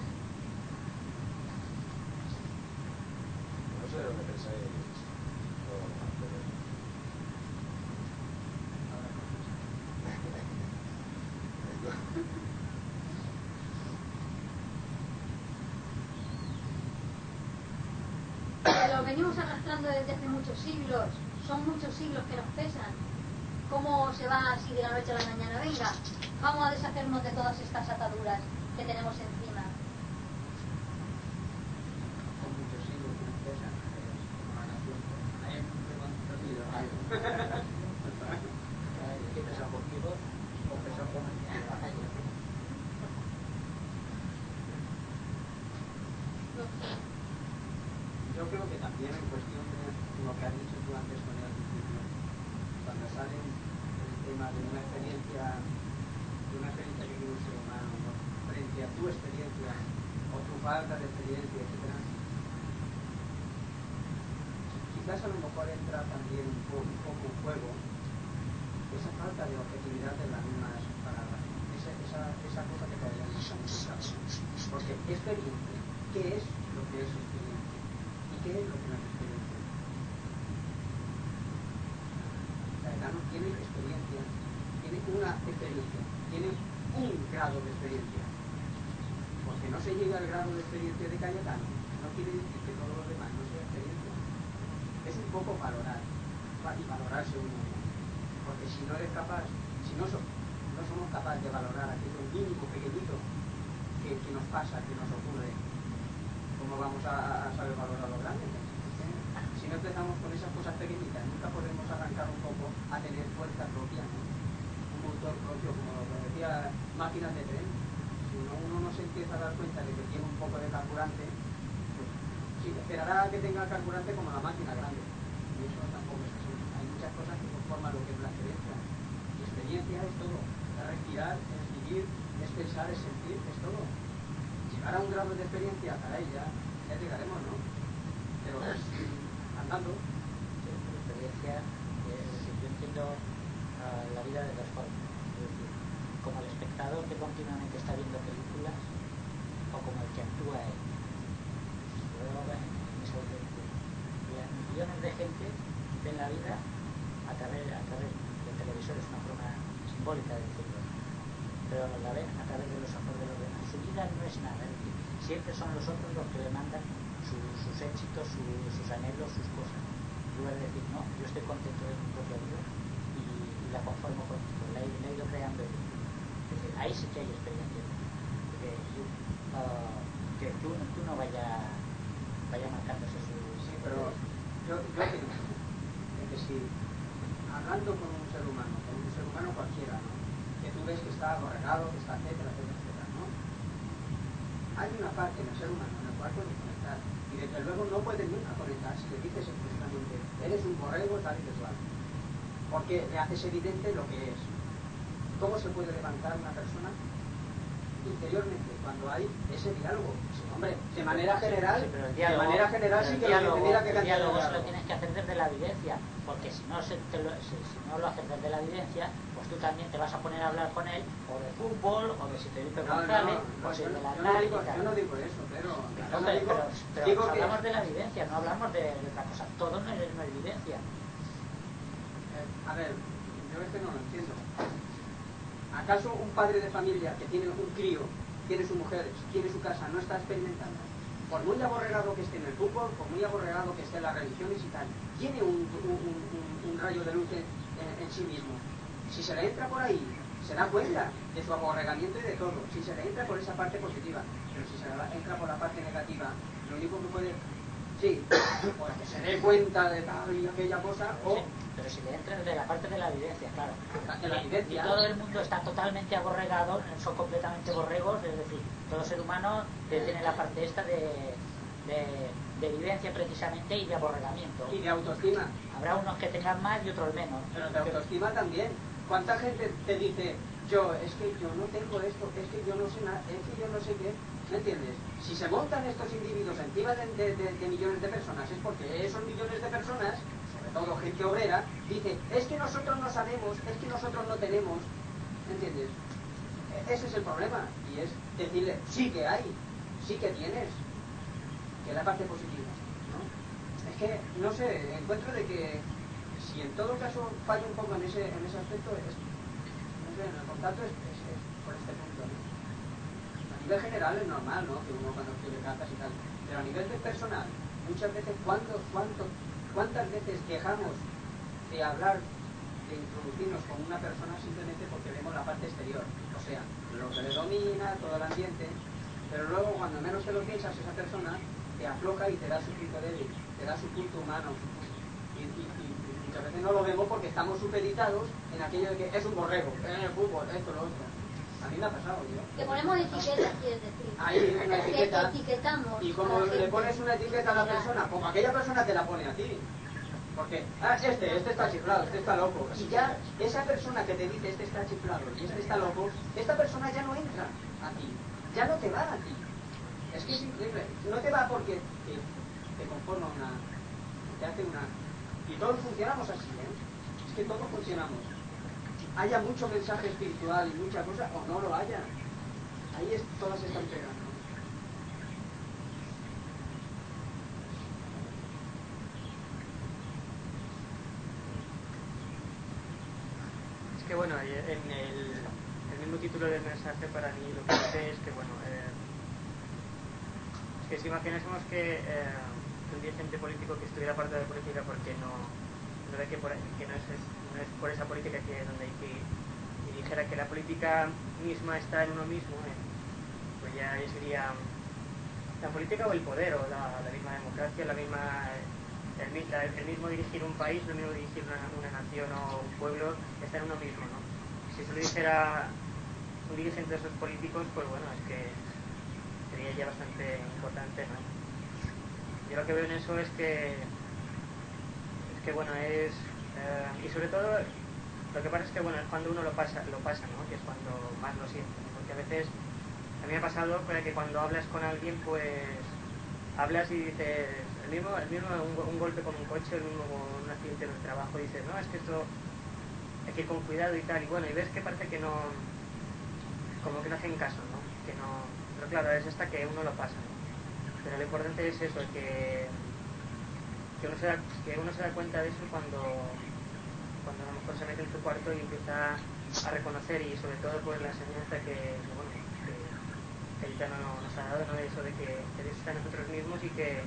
No sé lo que pensáis. Lo venimos arrastrando desde hace muchos siglos. Son muchos siglos que nos pesan. ¿Cómo se va así de la noche a la mañana? Venga, vamos a deshacernos de todas estas ataduras que tenemos encima. Son muchos siglos que nos pesan. Como la nación. Ahí me he perdido. ¿Qué pesa contigo? ¿O pesa con Yo creo que también en cuestión de lo que has dicho tú antes con el principio, cuando sale el tema de una experiencia, de una experiencia que tiene un ser humano, ¿no? Frente a tu experiencia o tu falta de experiencia, etcétera, quizás a lo mejor entra también un poco, un poco en juego esa falta de objetividad de las mismas palabras, esa, esa, esa cosa que todavía no está muy clara. Porque experiencia, ¿qué es lo que es experiencia? ¿Y qué es lo que no es experiencia? Caetano tiene experiencia, tiene una experiencia, tiene un grado de experiencia. Porque no se llega al grado de experiencia de Cayetano, no quiere decir que todo lo demás no sea experiencia. Es un poco valorar, y valorarse uno mismo. Porque si no eres capaz, si no, so, no somos capaces de valorar aquello mínimo, pequeñito, que, que nos pasa, que nos ocurre, ¿cómo vamos a, a saber valorar lo grande? Si no empezamos con esas cosas pequeñitas, nunca podemos arrancar un poco a tener fuerza propia, ¿no? Un motor propio, como lo decía, máquinas de tren. Si no, uno no se empieza a dar cuenta de que tiene un poco de carburante, pues sí, esperará a que tenga carburante como la máquina grande. Y eso tampoco es así. Hay muchas cosas que conforman lo que es la experiencia. Y experiencia es todo. Es respirar, es vivir, es pensar, es sentir, es todo. Llegar a un grado de experiencia, para ella, ya llegaremos, ¿no? Pero es andando. evidencia, eh, es decir, yo entiendo uh, la vida de dos formas, es decir, como el espectador que continuamente está viendo películas o como el que actúa en luego en esa audiencia. Millones de gente ven la vida a través, a través del televisor, es una forma simbólica de decirlo, pero la ven a través de los ojos de los demás. Su vida no es nada, es decir, siempre son los otros los que le mandan su, sus éxitos, su, sus anhelos, sus cosas. En lugar de decir, no, yo estoy contento de mi propia vida y, y la conformo con esto, la he, la he ido creando yo. Es decir, ahí sí que hay experiencia. Porque tú, uh, que tú, tú no vaya, vaya marcándose su... Sí, pero yo, yo pienso que si hablando con un ser humano, con un ser humano cualquiera, ¿no? Que tú ves que está aborregado, que está etcétera, etcétera, etcétera, ¿no? Hay una parte en el ser humano en la cual puede conectar y desde luego no puede nunca conectar si le dices expresamente eres un borrego tal y cual, porque es evidente lo que es. ¿Cómo se puede levantar una persona interiormente cuando hay ese diálogo? Sí, hombre, de manera general, sí, sí, diálogo, de manera general sí que diálogo, lo que tendría que el cantar diálogo el se lo diálogo. tienes que hacer desde la evidencia, porque si no, se te lo, si, si no lo haces desde la evidencia, pues tú también te vas a poner a hablar con él o de fútbol, o de si Felipe No, González, no, o si yo, de la yo, tal no digo, y tal. yo no digo eso, pero, No, no pero, digo, pero, pero digo pues que hablamos de la evidencia, no hablamos de, de otra cosa. Todo no es, no es evidencia. Eh, a ver, yo es que no lo entiendo. ¿Acaso un padre de familia que tiene un crío, tiene su mujer, tiene su casa, no está experimentando? Por muy aborregado que esté en el fútbol, por muy aborregado que esté en las religiones y tal, tiene un, un, un, un rayo de luz en, en, en sí mismo. Si se le entra por ahí, se da cuenta de su aborregamiento y de todo. Si se le entra por esa parte positiva, pero si se le entra por la parte negativa, lo único que puede... Sí, pues que se dé cuenta de tal y aquella cosa, o... Sí, pero si le entras de la parte de la evidencia, claro. De la evidencia. Y todo el mundo está totalmente aborregado, son completamente borregos, es decir, todo ser humano tiene la parte esta de, de, de evidencia precisamente y de aborregamiento. Y de autoestima. Habrá unos que tengan más y otros menos. Pero de autoestima también. ¿Cuánta gente te dice, yo, es que yo no tengo esto, es que yo no sé nada, es que yo no sé qué? ¿Me entiendes? Si se montan estos individuos encima de, de, de, de millones de personas, es porque esos millones de personas, sobre todo gente obrera, dice, es que nosotros no sabemos, es que nosotros no tenemos. ¿Me entiendes? Ese es el problema. Y es decirle, sí que hay, sí que tienes, que es la parte positiva, ¿no? Es que, no sé, encuentro de que si en todo caso fallo un poco en ese, en ese aspecto, es, no sé, en el contacto es, es, es por este punto, ¿no? A nivel general es normal, ¿no? Que uno cuando escribe cartas y tal, pero a nivel de personal, muchas veces, ¿cuándo, cuánto, ¿cuántas veces dejamos de hablar, de introducirnos con una persona simplemente porque vemos la parte exterior? O sea, lo que le domina, todo el ambiente, pero luego cuando menos te lo piensas, esa persona te afloja y te da su punto débil, te da su punto humano, su punto. Y, y, y, y muchas veces no lo vemos porque estamos supeditados en aquello de que es un borrego, en el fútbol, esto, lo otro. A mí me ha pasado, yo. Que ponemos etiquetas, quieres decir. Ahí, una etiqueta. Que etiquetamos. Y como le pones una etiqueta a la persona, como aquella persona te la pone a ti. Porque, ah, este, este está chiflado, este está loco. Y ya esa persona que te dice este está chiflado y este está loco, esta persona ya no entra a ti. Ya no te va a ti. Es que es increíble. No te va porque te, te conforma una... te hace una... Y todos funcionamos así, ¿eh? Es que todos funcionamos. Haya mucho mensaje espiritual y mucha cosa, o no lo haya. Ahí es, todas están pegando. Es que bueno, en el, el mismo título del mensaje para mí lo que dice es que bueno, eh, que si imaginásemos que eh, un dirigente político que estuviera parte de la política porque no, no ve que, por, que no, es, no es por esa política que donde hay que ir, y dijera que la política misma está en uno mismo, eh, pues ya sería la política o el poder o la, la misma democracia, la misma el, la, el mismo dirigir un país, lo mismo dirigir una, una nación o un pueblo, está en uno mismo, ¿no? Si se lo dijera un dirigente de esos políticos, pues bueno, es que sería ya bastante importante, ¿no? Yo lo que veo en eso es que es que bueno, es eh, y sobre todo lo que pasa es que bueno, es cuando uno lo pasa, lo pasa, ¿no? Que es cuando más lo siente, ¿no? Porque a veces a mí me ha pasado que cuando hablas con alguien, pues hablas y dices, el mismo, el mismo un, un golpe con un coche, el mismo con un accidente en el trabajo, dices, no, es que esto hay que ir con cuidado y tal, y bueno, y ves que parece que no, como que no hacen caso, ¿no? Que no, pero claro, es hasta que uno lo pasa, ¿no? Pero lo importante es eso, que, que, uno se da, que uno se da cuenta de eso cuando, cuando a lo mejor se mete en su cuarto y empieza a reconocer, y sobre todo pues la enseñanza que, que bueno, que, que ahorita no, nos ha dado, ¿no? Eso de que, que Dios está en nosotros mismos y que,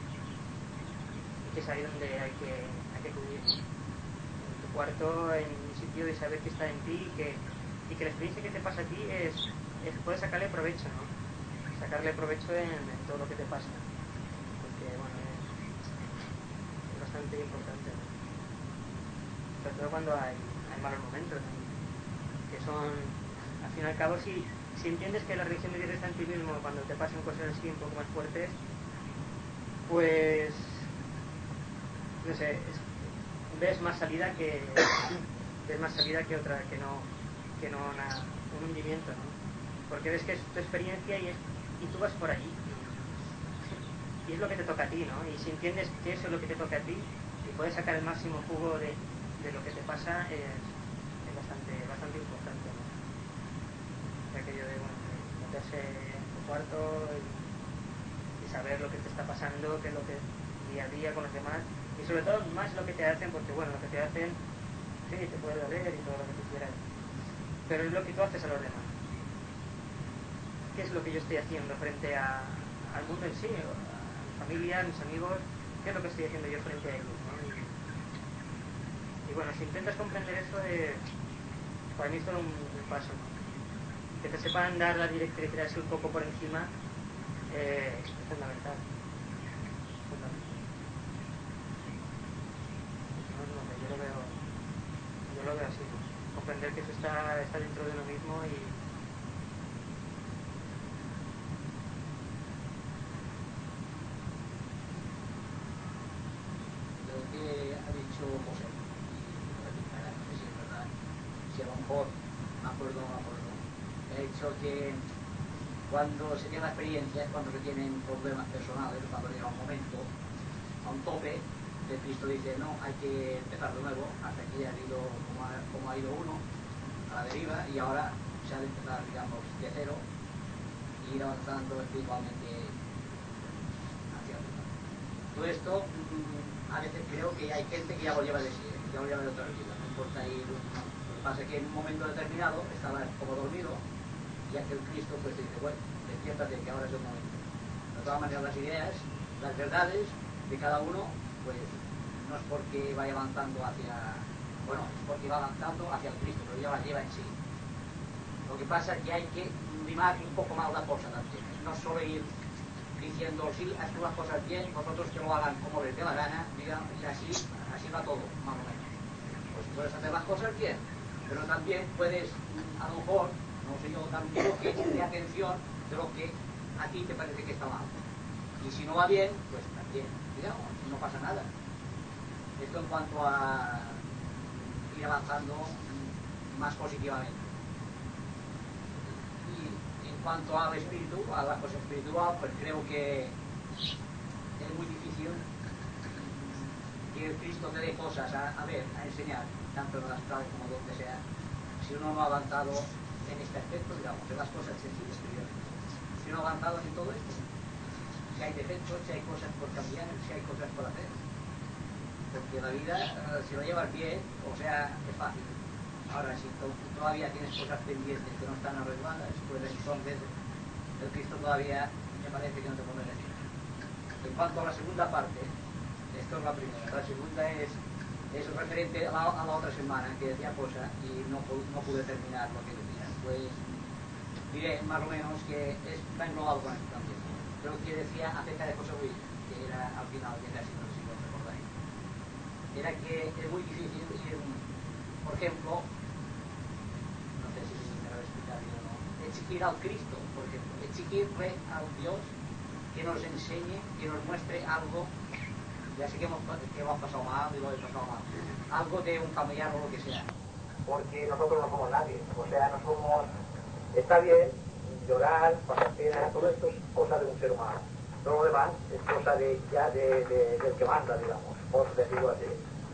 y que es ahí donde hay que, hay que acudir. En tu cuarto, en un sitio de saber que está en ti y que, y que la experiencia que te pasa a ti es, es puedes sacarle provecho, ¿no? Sacarle provecho en, en todo lo que te pasa, porque bueno, es, es bastante importante, ¿no? Sobre todo cuando hay, hay malos momentos, ¿no? Que son, al fin y al cabo, si, si entiendes que la religión de Dios está en ti mismo, cuando te pasan cosas así un poco más fuertes, pues no sé, es, ves más salida que ves más salida que otra, que no que no una, un hundimiento, ¿no? Porque ves que es tu experiencia y es y tú vas por allí y, y es lo que te toca a ti, ¿no? Y si entiendes que eso es lo que te toca a ti y puedes sacar el máximo jugo de, de lo que te pasa, es, es bastante bastante importante, ¿no? Aquello de, bueno, de meterse en tu cuarto y, y saber lo que te está pasando, qué es lo que día a día con los demás, y sobre todo más lo que te hacen, porque bueno, lo que te hacen sí, te puede doler y todo lo que tú quieras, pero es lo que tú haces a los demás. ¿Qué es lo que yo estoy haciendo frente a, al mundo en sí, a mi familia, a mis amigos? ¿Qué es lo que estoy haciendo yo frente a ellos, ¿no? Y, y bueno, si intentas comprender eso, eh, para mí es todo un, un paso, ¿no? Que te sepan dar la directriz un poco por encima, eh, es fundamental. fundamental. No, no sé, yo lo veo, yo lo veo así, ¿no? Comprender que eso está, está dentro de uno mismo y que ha dicho José, y repitiera, no sé si es verdad, si a lo mejor me acuerdo o no me acuerdo, he dicho que cuando se tiene la experiencia es cuando se tienen problemas personales, cuando llega un momento, a un tope, que Cristo dice, no, hay que empezar de nuevo, hasta que ya ha ido como ha, como ha ido uno, a la deriva, y ahora se ha de empezar, digamos, de cero, y ir avanzando espiritualmente hacia arriba. Todo esto, a veces creo que hay gente que ya lo lleva de sí, ya lo lleva de otra vida, no importa ir. Lo que pasa es que en un momento determinado estaba como dormido, y aquel Cristo pues dice, bueno, despiértate que ahora es el momento. De todas maneras, las ideas, las verdades de cada uno, pues no es porque vaya avanzando hacia, bueno, es porque va avanzando hacia el Cristo, pero ya la lleva en sí. Lo que pasa es que hay que limar un poco más la cosa también, no solo ir diciendo, sí, haz tú las cosas bien, vosotros que lo hagan como les dé la gana, digan, y así, así va todo, más o menos. Pues puedes hacer las cosas bien, pero también puedes, a lo mejor, no sé yo, dar un toque de atención de lo que a ti te parece que está mal. Y si no va bien, pues también, digamos, no pasa nada. Esto en cuanto a ir avanzando más positivamente. En cuanto al espíritu, a la cosa espiritual, pues creo que es muy difícil que el Cristo te dé cosas a, a ver, a enseñar, tanto en el astral como donde sea, si uno no ha avanzado en este aspecto, digamos, de las cosas sencillas, si uno ha avanzado en todo esto, si hay defectos, si hay cosas por cambiar, si hay cosas por hacer, porque la vida, si lo llevas bien, o sea, es fácil. Ahora, si todavía tienes cosas pendientes que no están arregladas, pues entonces el Cristo todavía me parece que no te puede decir. En cuanto a la segunda parte, esto es la primera. La segunda es, es referente a la, a la otra semana, que decía cosa y no, no pude terminar lo que decía. Pues diré más o menos que es, está englobado con esto también. Pero que decía acerca de José Luis, que era al final, que casi no sé si lo recordáis. Era que es muy difícil ir, por ejemplo, exigir al Cristo, por ejemplo, exigirle al Dios que nos enseñe, que nos muestre algo, ya sé que, hemos, que lo ha pasado mal y lo he pasado mal, algo de un familiar o lo que sea, porque nosotros no somos nadie, o sea, no somos, está bien llorar, pasar pena, todo esto es cosa de un ser humano, Todo lo demás es cosa de, ya de, de, del que manda, digamos, por decirlo así.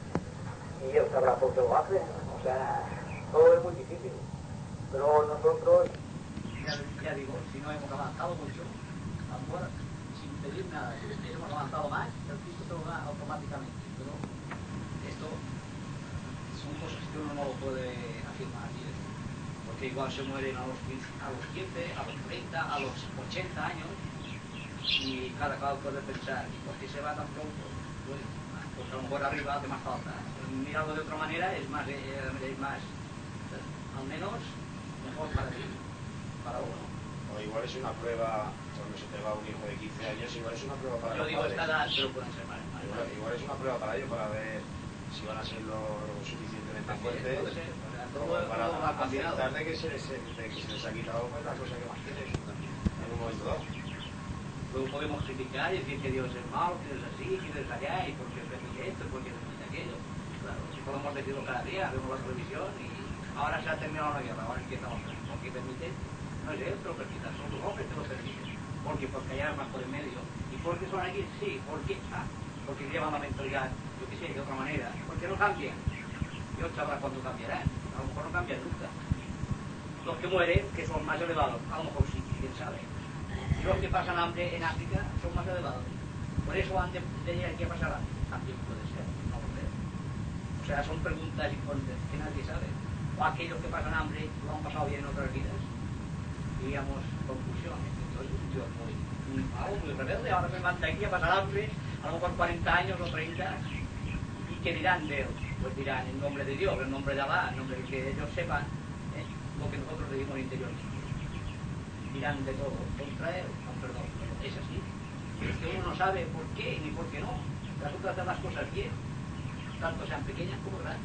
Y él sabrá por qué lo hace. O sea, todo es muy difícil. Pero nosotros... Ya, ya digo, si no hemos avanzado mucho, a lo mejor sin pedir nada, si hemos avanzado más, el Cristo te lo da automáticamente. Pero esto son cosas que uno no lo puede afirmar bien. Porque igual se mueren a los, a los quince, a los treinta, a los ochenta años, y cada cual puede pensar, ¿por qué se va tan pronto? Bueno, pues a lo mejor arriba hace más falta. Mirado de otra manera es más, es más al menos mejor para ti, para uno. O igual es una prueba, cuando se te va un hijo de quince años, igual es una prueba para Yo los digo, padres. esta edad, pero pueden ser más. más Igual, igual es una prueba para ellos, para ver si van a ser lo suficientemente fuertes como para aceptar de que se les, de que se les ha quitado pues, la cosa que más quieren en un momento dado. Luego podemos criticar y decir que Dios es malo, que Dios es así, que Dios es allá, y por qué permite esto, y por qué permite aquello. Claro, si podemos decirlo cada día, vemos la televisión y ahora se ha terminado la guerra, ahora empieza otra. ¿Por qué permite? No es él que lo permita, son los hombres que lo permiten. ¿Por qué? Porque hay armas por el medio. ¿Y por qué son aquí? Sí, ¿por qué? Ah, porque llevan la mentalidad, yo qué sé, de otra manera. ¿Por qué no cambian? Dios sabrá cuándo cambiarán. A lo mejor no cambian nunca. Los que mueren, que son más elevados, a lo mejor sí, quién sabe. Los que pasan hambre en África son más elevados. Por eso han de tener aquí a pasar hambre. También puede ser, no lo sé. O sea, son preguntas importantes que nadie sabe. O aquellos que pasan hambre lo han pasado bien en otras vidas. Digamos, conclusiones. Yo soy un tío muy, muy malo, muy rebelde. Ahora me manda aquí a pasar hambre, a lo mejor cuarenta años o treinta. ¿Y qué dirán de él? Pues dirán en nombre de Dios, en nombre de Alá, en nombre de que ellos sepan ¿eh? lo que nosotros decimos interiormente. Dirán de todo contra él, no, perdón, pero es así. Es que uno no sabe por qué ni por qué no. Las otras de las cosas bien, tanto sean pequeñas como grandes.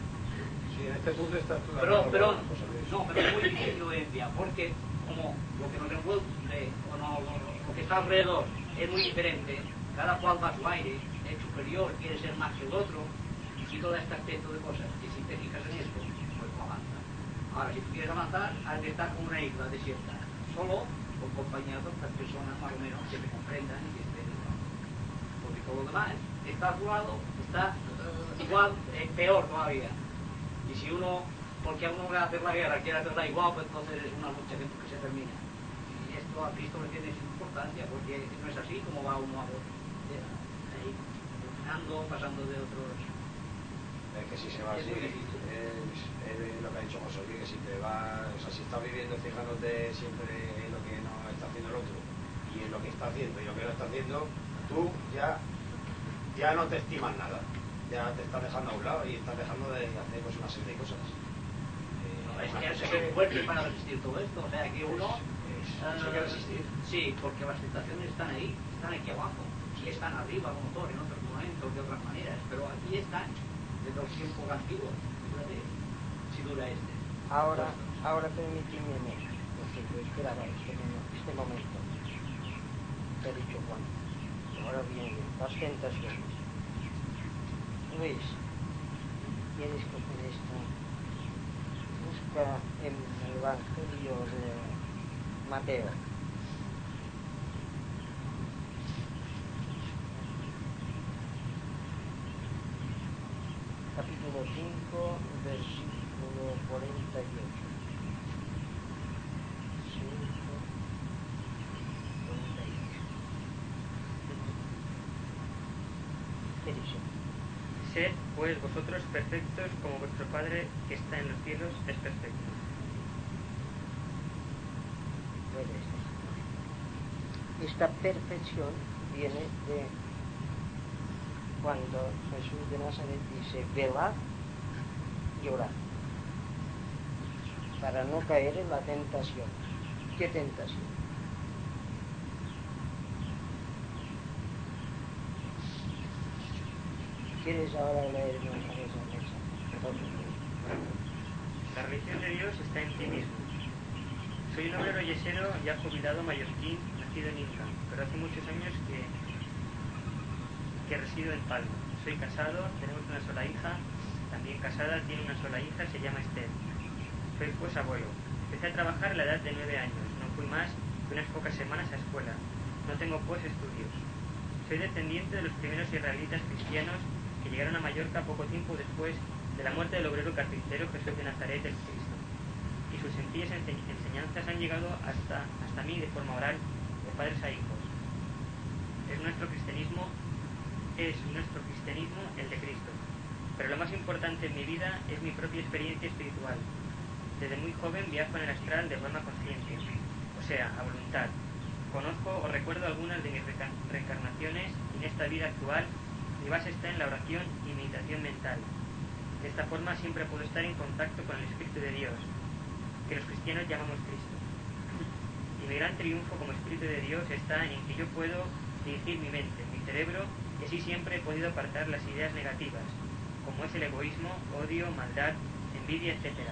Sí, en este punto está claro. Pero, pero, no, pero es muy difícil hoy en día, porque como lo que nos envuelve o no, lo, lo que está alrededor es muy diferente, cada cual va a su aire, es superior, quiere ser más que el otro, y todo este aspecto de cosas, que si te fijas en esto, pues no avanza. Ahora, si tú quieres avanzar, has de estar como una isla desierta, solo con compañía de otras personas más o menos que te comprendan y que estén igual. Porque todo lo demás está a tu lado, está uh, igual, eh, peor todavía. Y si uno, porque a uno le hace la guerra, quiere hacerla igual, pues entonces es una lucha que, que se termina. Y esto a Cristo le tiene importancia, porque no es así como va uno a otro. Ahí, caminando, pasando de otros. Es que si se va así, es, es lo que ha dicho José Luis, que si te vas, o sea, si estás viviendo fijándote siempre en lo que no está haciendo el otro y en lo que está haciendo y lo que no está haciendo, tú ya, ya no te estimas nada, ya te estás dejando a un lado y estás dejando de hacer pues, una serie de cosas. Eh, no, es que hay que ser fuerte para resistir todo esto, o sea, que uno... Es, eso hay que resistir. Sí, porque las tentaciones están ahí, están aquí abajo, y están arriba, a lo mejor, en otros momentos, de otras maneras, pero aquí están. De los tiempos antiguos, si dura este. Ahora, ahora permíteme, porque yo esperaba este, este momento que ha dicho Juan. Ahora vienen las tentaciones. Luis, ¿quieres coger esto? Busca en el Evangelio de Mateo. Capítulo cinco, versículo cuarenta y ocho. cinco, cuarenta y ocho. ¿Qué dice? Sed, pues, vosotros perfectos como vuestro Padre que está en los cielos es perfecto. Esta perfección viene de cuando Jesús de Nazaret dice, velad y orad, para no caer en la tentación. ¿Qué tentación? ¿Quieres ahora leer una vez esa? La religión de Dios está en ti mismo. Soy un obrero yesero ya jubilado mallorquín, nacido en Inca, pero hace muchos años que, que resido en Palma. Soy casado, tenemos una sola hija, también casada, tiene una sola hija, se llama Esther. Soy pues abuelo. Empecé a trabajar a la edad de nueve años, no fui más que unas pocas semanas a escuela. No tengo pues estudios. Soy descendiente de los primeros israelitas cristianos que llegaron a Mallorca poco tiempo después de la muerte del obrero carpintero Jesús de Nazaret el Cristo. Y sus sencillas ense- enseñanzas han llegado hasta, hasta mí de forma oral, de padres a hijos. Es nuestro cristianismo, es nuestro cristianismo el de Cristo. Pero lo más importante en mi vida es mi propia experiencia espiritual. Desde muy joven viajo en el astral de forma consciente, o sea, a voluntad. Conozco o recuerdo algunas de mis reca- reencarnaciones y en esta vida actual mi base está en la oración y meditación mental. De esta forma siempre puedo estar en contacto con el Espíritu de Dios, que los cristianos llamamos Cristo. Y mi gran triunfo como Espíritu de Dios está en que yo puedo dirigir mi mente, mi cerebro, y así siempre he podido apartar las ideas negativas, como es el egoísmo, odio, maldad, envidia, etcétera,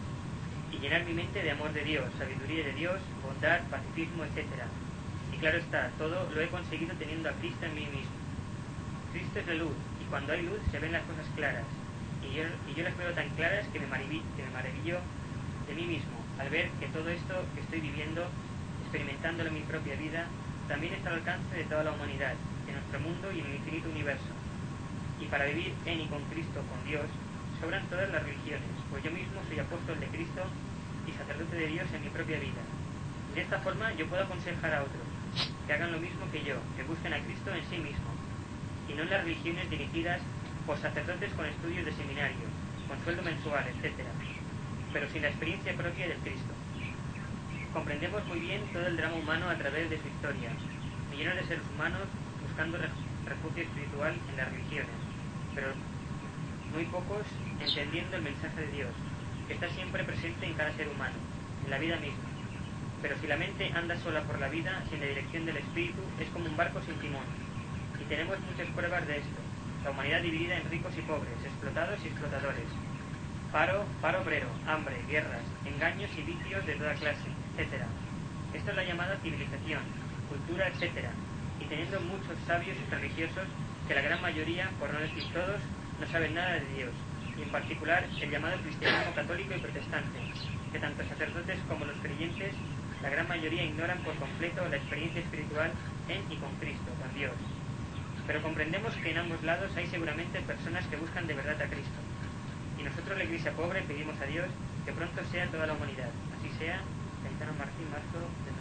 y llenar mi mente de amor de Dios, sabiduría de Dios, bondad, pacifismo, etcétera. Y claro está, todo lo he conseguido teniendo a Cristo en mí mismo. Cristo es la luz, y cuando hay luz se ven las cosas claras, y yo, y yo las veo tan claras que me, maravillo, que me maravillo de mí mismo, al ver que todo esto que estoy viviendo, experimentándolo en mi propia vida, también está al alcance de toda la humanidad, en nuestro mundo y en el infinito universo. Y para vivir en y con Cristo, con Dios, sobran todas las religiones, pues yo mismo soy apóstol de Cristo y sacerdote de Dios en mi propia vida. Y de esta forma yo puedo aconsejar a otros que hagan lo mismo que yo, que busquen a Cristo en sí mismo, y no en las religiones dirigidas por sacerdotes con estudios de seminario, con sueldo mensual, etcétera, pero sin la experiencia propia del Cristo. Comprendemos muy bien todo el drama humano a través de su historia, millones de seres humanos buscando refugio espiritual en las religiones, pero muy pocos entendiendo el mensaje de Dios, que está siempre presente en cada ser humano, en la vida misma. Pero si la mente anda sola por la vida, sin la dirección del espíritu, es como un barco sin timón. Y tenemos muchas pruebas de esto. La humanidad dividida en ricos y pobres, explotados y explotadores. Paro, paro obrero, hambre, guerras, engaños y vicios de toda clase, etcétera. Esto es la llamada civilización, cultura, etcétera. Y teniendo muchos sabios y religiosos, que la gran mayoría, por no decir todos, no saben nada de Dios, y en particular el llamado cristianismo católico y protestante, que tanto sacerdotes como los creyentes, la gran mayoría ignoran por completo la experiencia espiritual en y con Cristo, con Dios. Pero comprendemos que en ambos lados hay seguramente personas que buscan de verdad a Cristo. Y nosotros, la Iglesia pobre, pedimos a Dios que pronto sea toda la humanidad. Así sea. Caetano Martín, marzo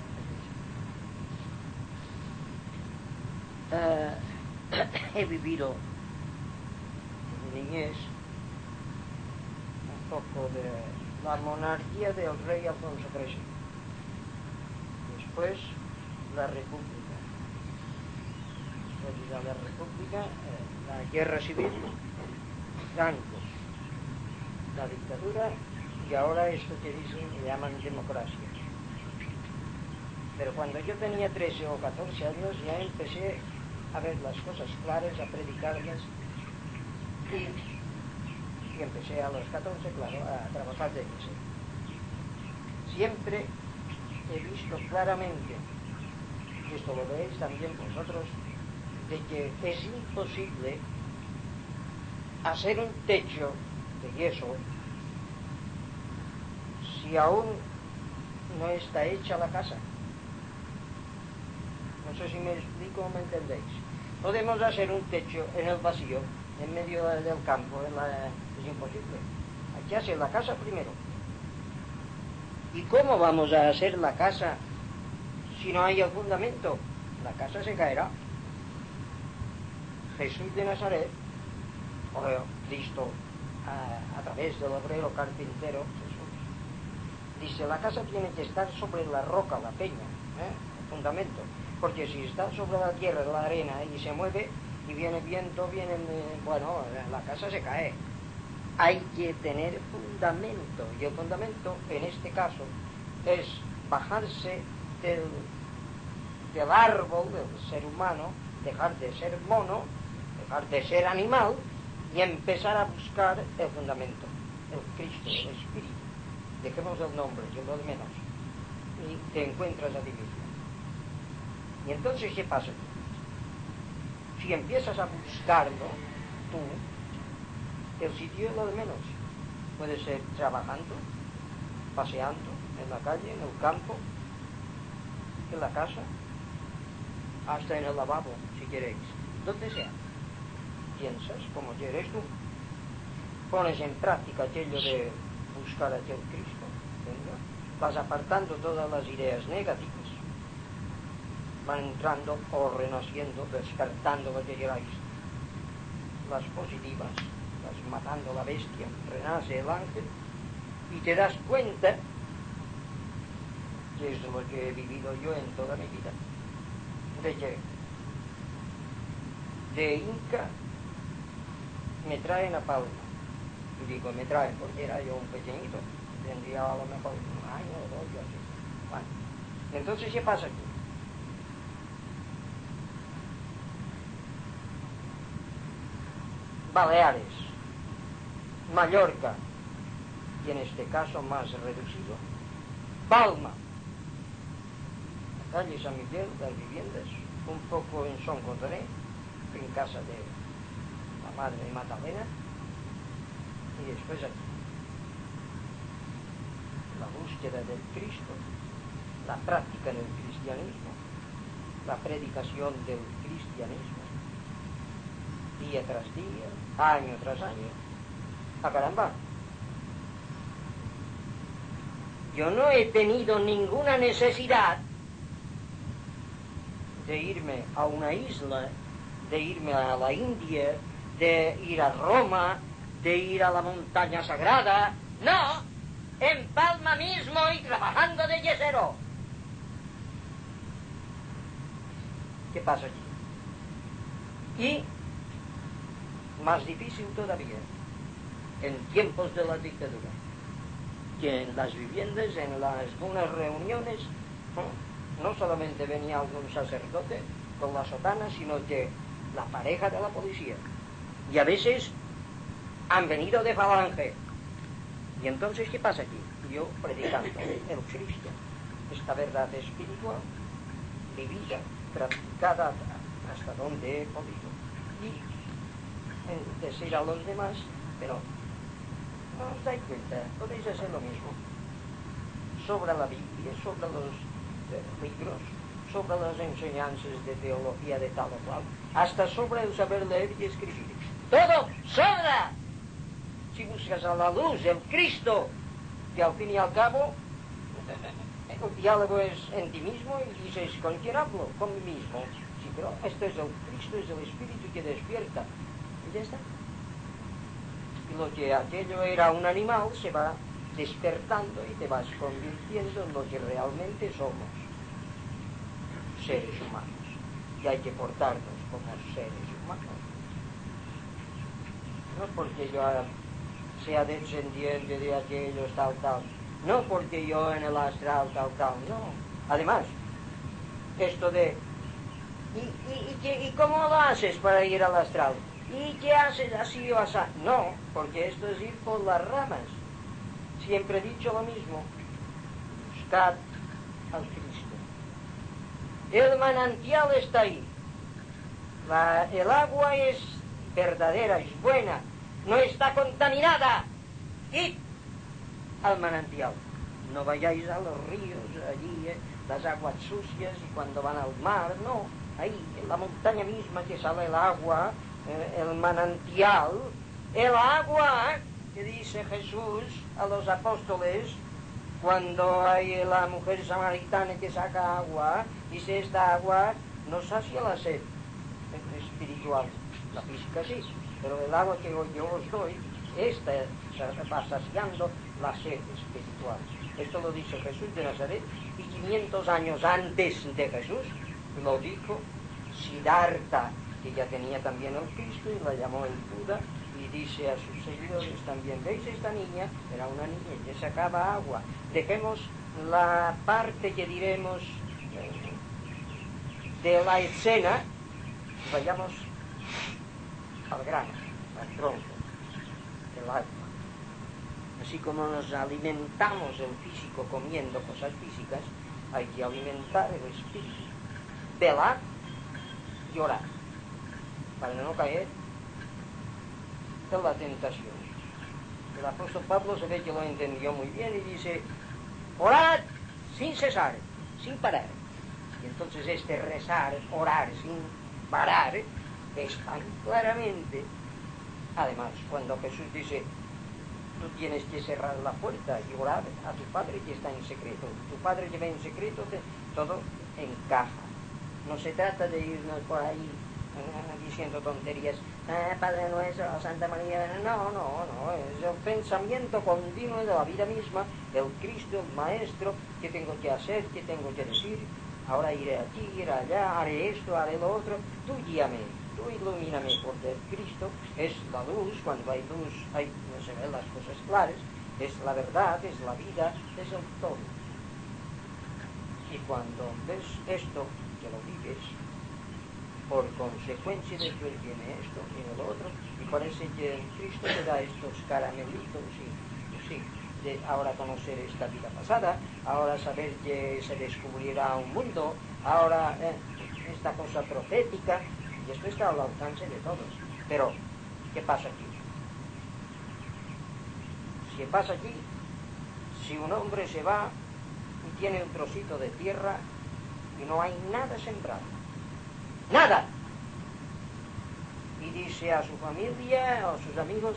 de noventa y seis. Uh, he vivido en mi niñez un poco de la monarquía del rey Alfonso trece, después la república, después de la república eh, la guerra civil, Franco, la dictadura, y ahora esto que dicen le llaman democracia. Pero cuando yo tenía trece o catorce años ya empecé a ver las cosas claras, a predicarlas, y, y empecé a los catorce, claro, a trabajar de eso. Siempre he visto claramente, y esto lo veis también vosotros, de que es imposible hacer un techo de yeso si aún no está hecha la casa. No sé si me explico o me entendéis. Podemos hacer un techo en el vacío, en medio del campo, en la... es imposible. Hay que hacer la casa primero. ¿Y cómo vamos a hacer la casa si no hay el fundamento? La casa se caerá. Jesús de Nazaret, o Cristo a, a través del obrero carpintero Jesús, dice: la casa tiene que estar sobre la roca, la peña, ¿eh? El fundamento, porque si está sobre la tierra, la arena, y se mueve y viene viento, viene, bueno, la casa se cae. Hay que tener fundamento, y el fundamento en este caso es bajarse del, del árbol del ser humano, dejar de ser mono, dejar de ser animal y empezar a buscar el fundamento, el Cristo, el Espíritu. Dejemos el nombre, yo lo de menos, y te encuentras a ti mismo. Y entonces, ¿qué pasa? Si empiezas a buscarlo tú, el sitio es lo de menos. Puede ser trabajando, paseando en la calle, en el campo, en la casa. hasta en el lavabo, si queréis, donde sea. Piensas como quieres tú, pones en práctica aquello de buscar a aquel Cristo, ¿verdad? Vas apartando todas las ideas negativas, van entrando o renaciendo, despertando lo que queráis, las positivas, vas matando la bestia, renace el ángel, y te das cuenta, que es lo que he vivido yo en toda mi vida, de que de Inca me traen a Palma. Y digo, me traen porque era yo un pequeñito, tendría a lo mejor un año o dos, yo así. Bueno, entonces, ¿qué pasa aquí? Baleares, Mallorca, y en este caso más reducido, Palma, la calle San Miguel, las viviendas, un poco en Son Cotoné, en casa de la madre de Magdalena, y después aquí. La búsqueda del Cristo, la práctica del cristianismo, la predicación del cristianismo, día tras día, año tras año, a caramba. Yo no he tenido ninguna necesidad de irme a una isla, de irme a la India, de ir a Roma, de ir a la montaña sagrada. No, en Palma mismo y trabajando de yesero. ¿Qué pasa aquí? Y más difícil todavía, en tiempos de la dictadura, que en las viviendas, en las algunas reuniones, no, no solamente venía algún sacerdote con la sotana, sino que la pareja de la policía, y a veces han venido de falange. Y entonces, ¿qué pasa aquí? Yo predicando el Cristo, esta verdad espiritual, vivida, practicada hasta donde he podido, y decir a los demás, pero no os dais cuenta, podéis hacer lo mismo sobre la Biblia, sobre los eh, libros, sobre las enseñanzas de teología de tal o cual, hasta sobre el saber leer y escribir. Todo sobra si buscas a la luz el Cristo, que al fin y al cabo el diálogo es en ti mismo, y dices, ¿con quién hablo? Con mí mismo. Sí, pero esto es el Cristo, es el Espíritu que despierta, y ya está. Y lo que aquello era un animal se va despertando y te vas convirtiendo en lo que realmente somos, seres humanos, y hay que portarnos como seres humanos, no porque yo sea descendiente de aquellos tal tal, no porque yo en el astral tal tal, no. Además, esto de ¿y, y, y, qué, y cómo lo haces para ir al astral? ¿Y qué haces así o así? No, porque esto es ir por las ramas. Siempre he dicho lo mismo, buscad al Cristo. El manantial está ahí, la, el agua es verdadera, es buena, no está contaminada. Id al manantial, no vayáis a los ríos, allí, eh, las aguas sucias, y cuando van al mar, no, ahí, en la montaña misma que sale el agua, eh, el manantial, el agua que dice Jesús a los apóstoles, cuando hay la mujer samaritana que saca agua, dice, esta agua no sacia la sed espiritual, la física sí, pero el agua que yo os doy, esta va saciando la sed espiritual. Esto lo dice Jesús de Nazaret, y quinientos años antes de Jesús lo dijo Siddhartha, que ya tenía también el Cristo, y la llamó el Buda, y dice a sus seguidores también, ¿veis esta niña? Era una niña que sacaba agua. Dejemos la parte que diremos eh, de la escena, vayamos al grano, al tronco del agua. Así como nos alimentamos el físico comiendo cosas físicas, hay que alimentar el espíritu. Velar y orar, para no caer en la tentación. El apóstol Pablo se ve que lo entendió muy bien y dice, orad sin cesar, sin parar. Y entonces este rezar, orar sin parar, es tan claramente. Además, cuando Jesús dice, tú tienes que cerrar la puerta y orar a tu Padre que está en secreto. Tu Padre que ve en secreto, te, todo encaja. No se trata de irnos por ahí uh, diciendo tonterías, ah, Padre Nuestro, Santa María. No, no, no, es el pensamiento continuo de la vida misma, el Cristo, el Maestro, qué tengo que hacer, qué tengo que decir. Ahora iré aquí, iré allá, haré esto, haré lo otro. Tú guíame, tú ilumíname, porque el Cristo es la luz. Cuando hay luz, hay, no se ven las cosas claras. Es la verdad, es la vida, es el todo. Y cuando ves esto, que lo vives, por consecuencia de que Él tiene esto, tiene lo otro, y parece que el Cristo te da estos caramelitos, y, sí, de ahora conocer esta vida pasada, ahora saber que se descubrirá un mundo, ahora eh, esta cosa profética, y esto está al alcance de todos. Pero, ¿qué pasa aquí? ¿Qué pasa aquí? Si un hombre se va y tiene un trocito de tierra y no hay nada sembrado, ¡nada! Y dice a su familia o a sus amigos,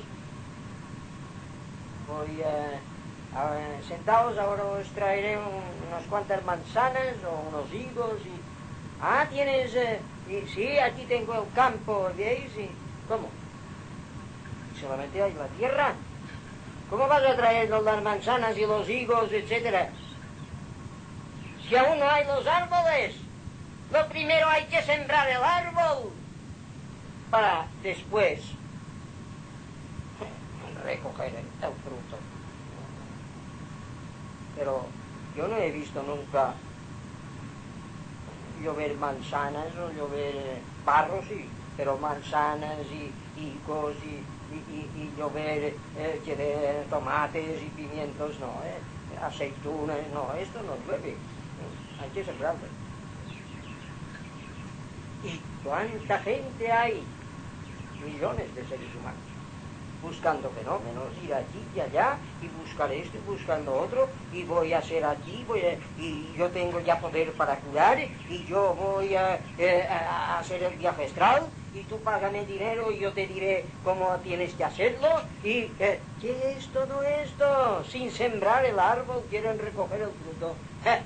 voy a, a, sentaos, ahora os traeré un, unas cuantas manzanas o unos higos y, ah, tienes, eh, y, sí, aquí tengo el campo, ¿veis? Y, ¿cómo? Solamente hay la tierra. ¿Cómo vas a traernos las manzanas y los higos, etcétera? Si aún no hay los árboles, lo primero hay que sembrar el árbol para después recoger el, el fruto. Pero yo no he visto nunca llover manzanas o llover barros, sí, pero manzanas y higos y, y, y, y llover eh, que de tomates y pimientos, no, eh, aceitunas, no, esto no llueve, hay que sembrarlo. ¿Y cuánta gente hay? Millones de seres humanos buscando fenómenos, ir aquí y allá y buscar esto y buscando otro, y voy a hacer aquí, voy a, y yo tengo ya poder para curar, y yo voy a, eh, a hacer el viaje astral, y tú págame dinero y yo te diré cómo tienes que hacerlo. Y eh, ¿qué es todo esto? Sin sembrar el árbol quieren recoger el fruto. Eh.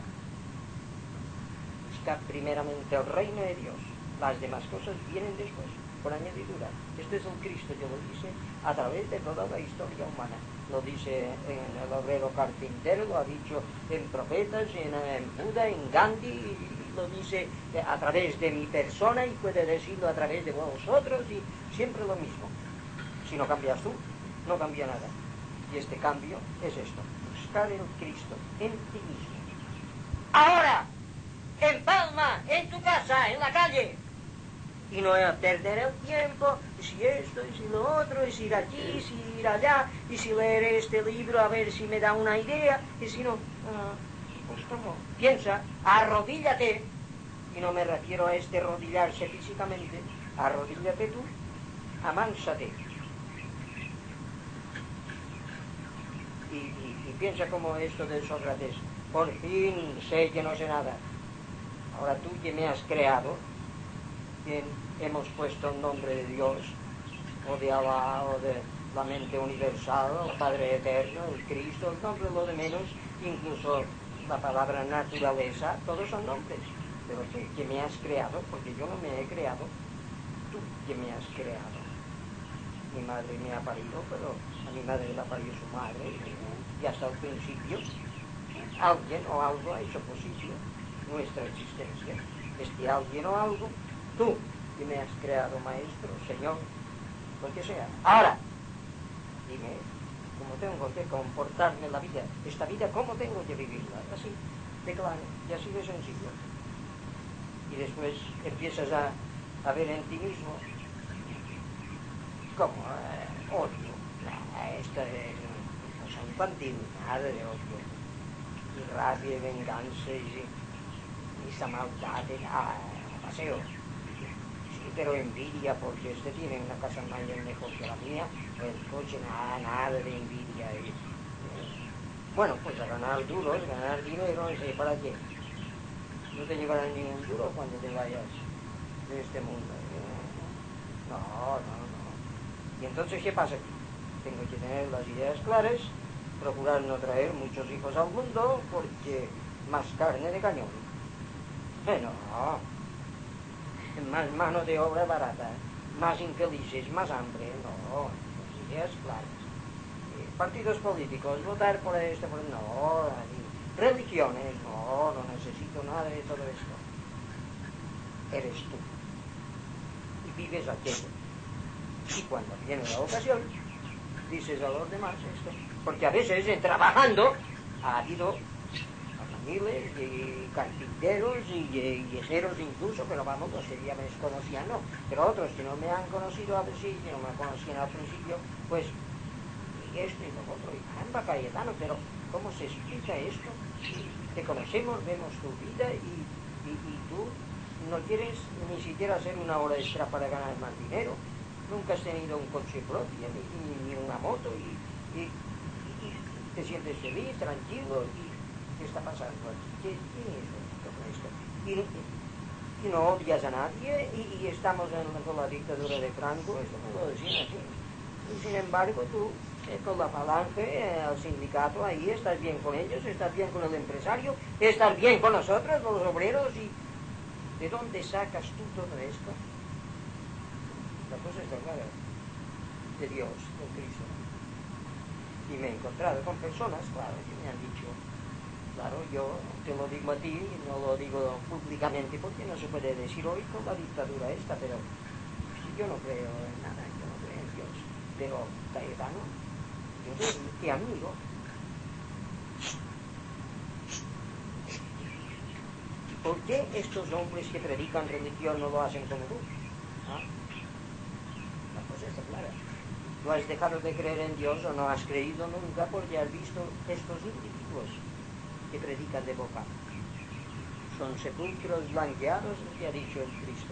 Buscar primeramente el reino de Dios, las demás cosas vienen después, por añadidura. Este es el Cristo, yo lo dice a través de toda la historia humana. Lo dice en el obrero carpintero, lo ha dicho en profetas, en, en Buda, en Gandhi, y lo dice a través de mi persona, y puede decirlo a través de vosotros, y siempre lo mismo. Si no cambias tú, no cambia nada. Y este cambio es esto: buscar el Cristo en ti mismo. Ahora, en Palma, en tu casa, en la calle. Y no es perder el tiempo, si esto, y si lo otro, y si ir aquí, y si ir allá, y si leer este libro a ver si me da una idea, y si no, uh, pues como, piensa, arrodíllate, y no me refiero a este arrodillarse físicamente, arrodíllate tú, amánsate. Y, y, y piensa como esto de Sócrates, por fin sé que no sé nada. Ahora tú que me has creado, hemos puesto el nombre de Dios, o de Alá, o de la mente universal, el Padre Eterno, el Cristo, el nombre lo de menos, incluso la palabra naturaleza, todos son nombres. Pero tú que me has creado, porque yo no me he creado, tú que me has creado. Mi madre me ha parido, pero a mi madre la parió su madre, y hasta el principio alguien o algo ha hecho posible nuestra existencia. Este alguien o algo, tú que me has creado, Maestro, Señor, lo que sea. Ahora, dime cómo tengo que comportarme en la vida, esta vida, cómo tengo que vivirla, así de claro y así de sencillo. Y después empiezas a, a ver en ti mismo como eh, odio. Nah, esto es una cosa infantil, nada de odio, y rabia y venganza y, y esa maldad de ah, paseo. Pero envidia, porque este tiene una casa mayor mejor que la mía, el coche, nada, nada de envidia. Y, eh, bueno, pues a ganar duros, ganar dinero, no sé para qué. no te llevarán ni un duro cuando te vayas de este mundo. No, no, no. Y entonces, ¿qué pasa aquí? Tengo que tener las ideas claras, procurar no traer muchos hijos al mundo, porque más carne de cañón. Eh, no, más mano de obra barata, más infelices, más hambre, no, las ideas claras. Eh, partidos políticos, votar por esto, por no, religiones, no, no necesito nada de todo esto. Eres tú. Y vives aquello. Y cuando viene la ocasión, dices a los demás esto. Porque a veces, en trabajando, ha habido albañiles y carpinteros y yeseros incluso, pero vamos, los que ya me conocían, no. Pero otros que no me han conocido a ver si que no me conocían al principio, pues, y esto y lo otro, y caramba, Cayetano, pero ¿cómo se explica esto? Te conocemos, vemos tu vida y, y, y tú no quieres ni siquiera hacer una hora extra para ganar más dinero. Nunca has tenido un coche propio, ni, ni, ni una moto, y, y, y te sientes feliz, tranquilo, y ¿qué está pasando aquí? ¿Qué, qué es todo esto? Y, y, y no odias a nadie, y, y estamos en, con la dictadura de Franco, esto me lo decían así. Y sin embargo tú, eh, con la falange, eh, el sindicato, ahí estás bien con ellos, estás bien con el empresario, estás bien con nosotros, los obreros, y ¿de dónde sacas tú todo esto? La cosa está clara, de Dios, de Cristo. Y me he encontrado con personas, claro, que me han dicho, claro, yo te lo digo a ti, y no lo digo públicamente porque no se puede decir hoy con la dictadura esta, pero yo no creo en nada, yo no creo en Dios. Pero Cayetano, yo te amigo. ¿Por qué estos hombres que predican religión no lo hacen como tú? ¿Ah? La cosa está clara. Tú has dejado de creer en Dios o no has creído nunca porque has visto estos individuos que predican de boca. Son sepulcros blanqueados, que ha dicho el Cristo.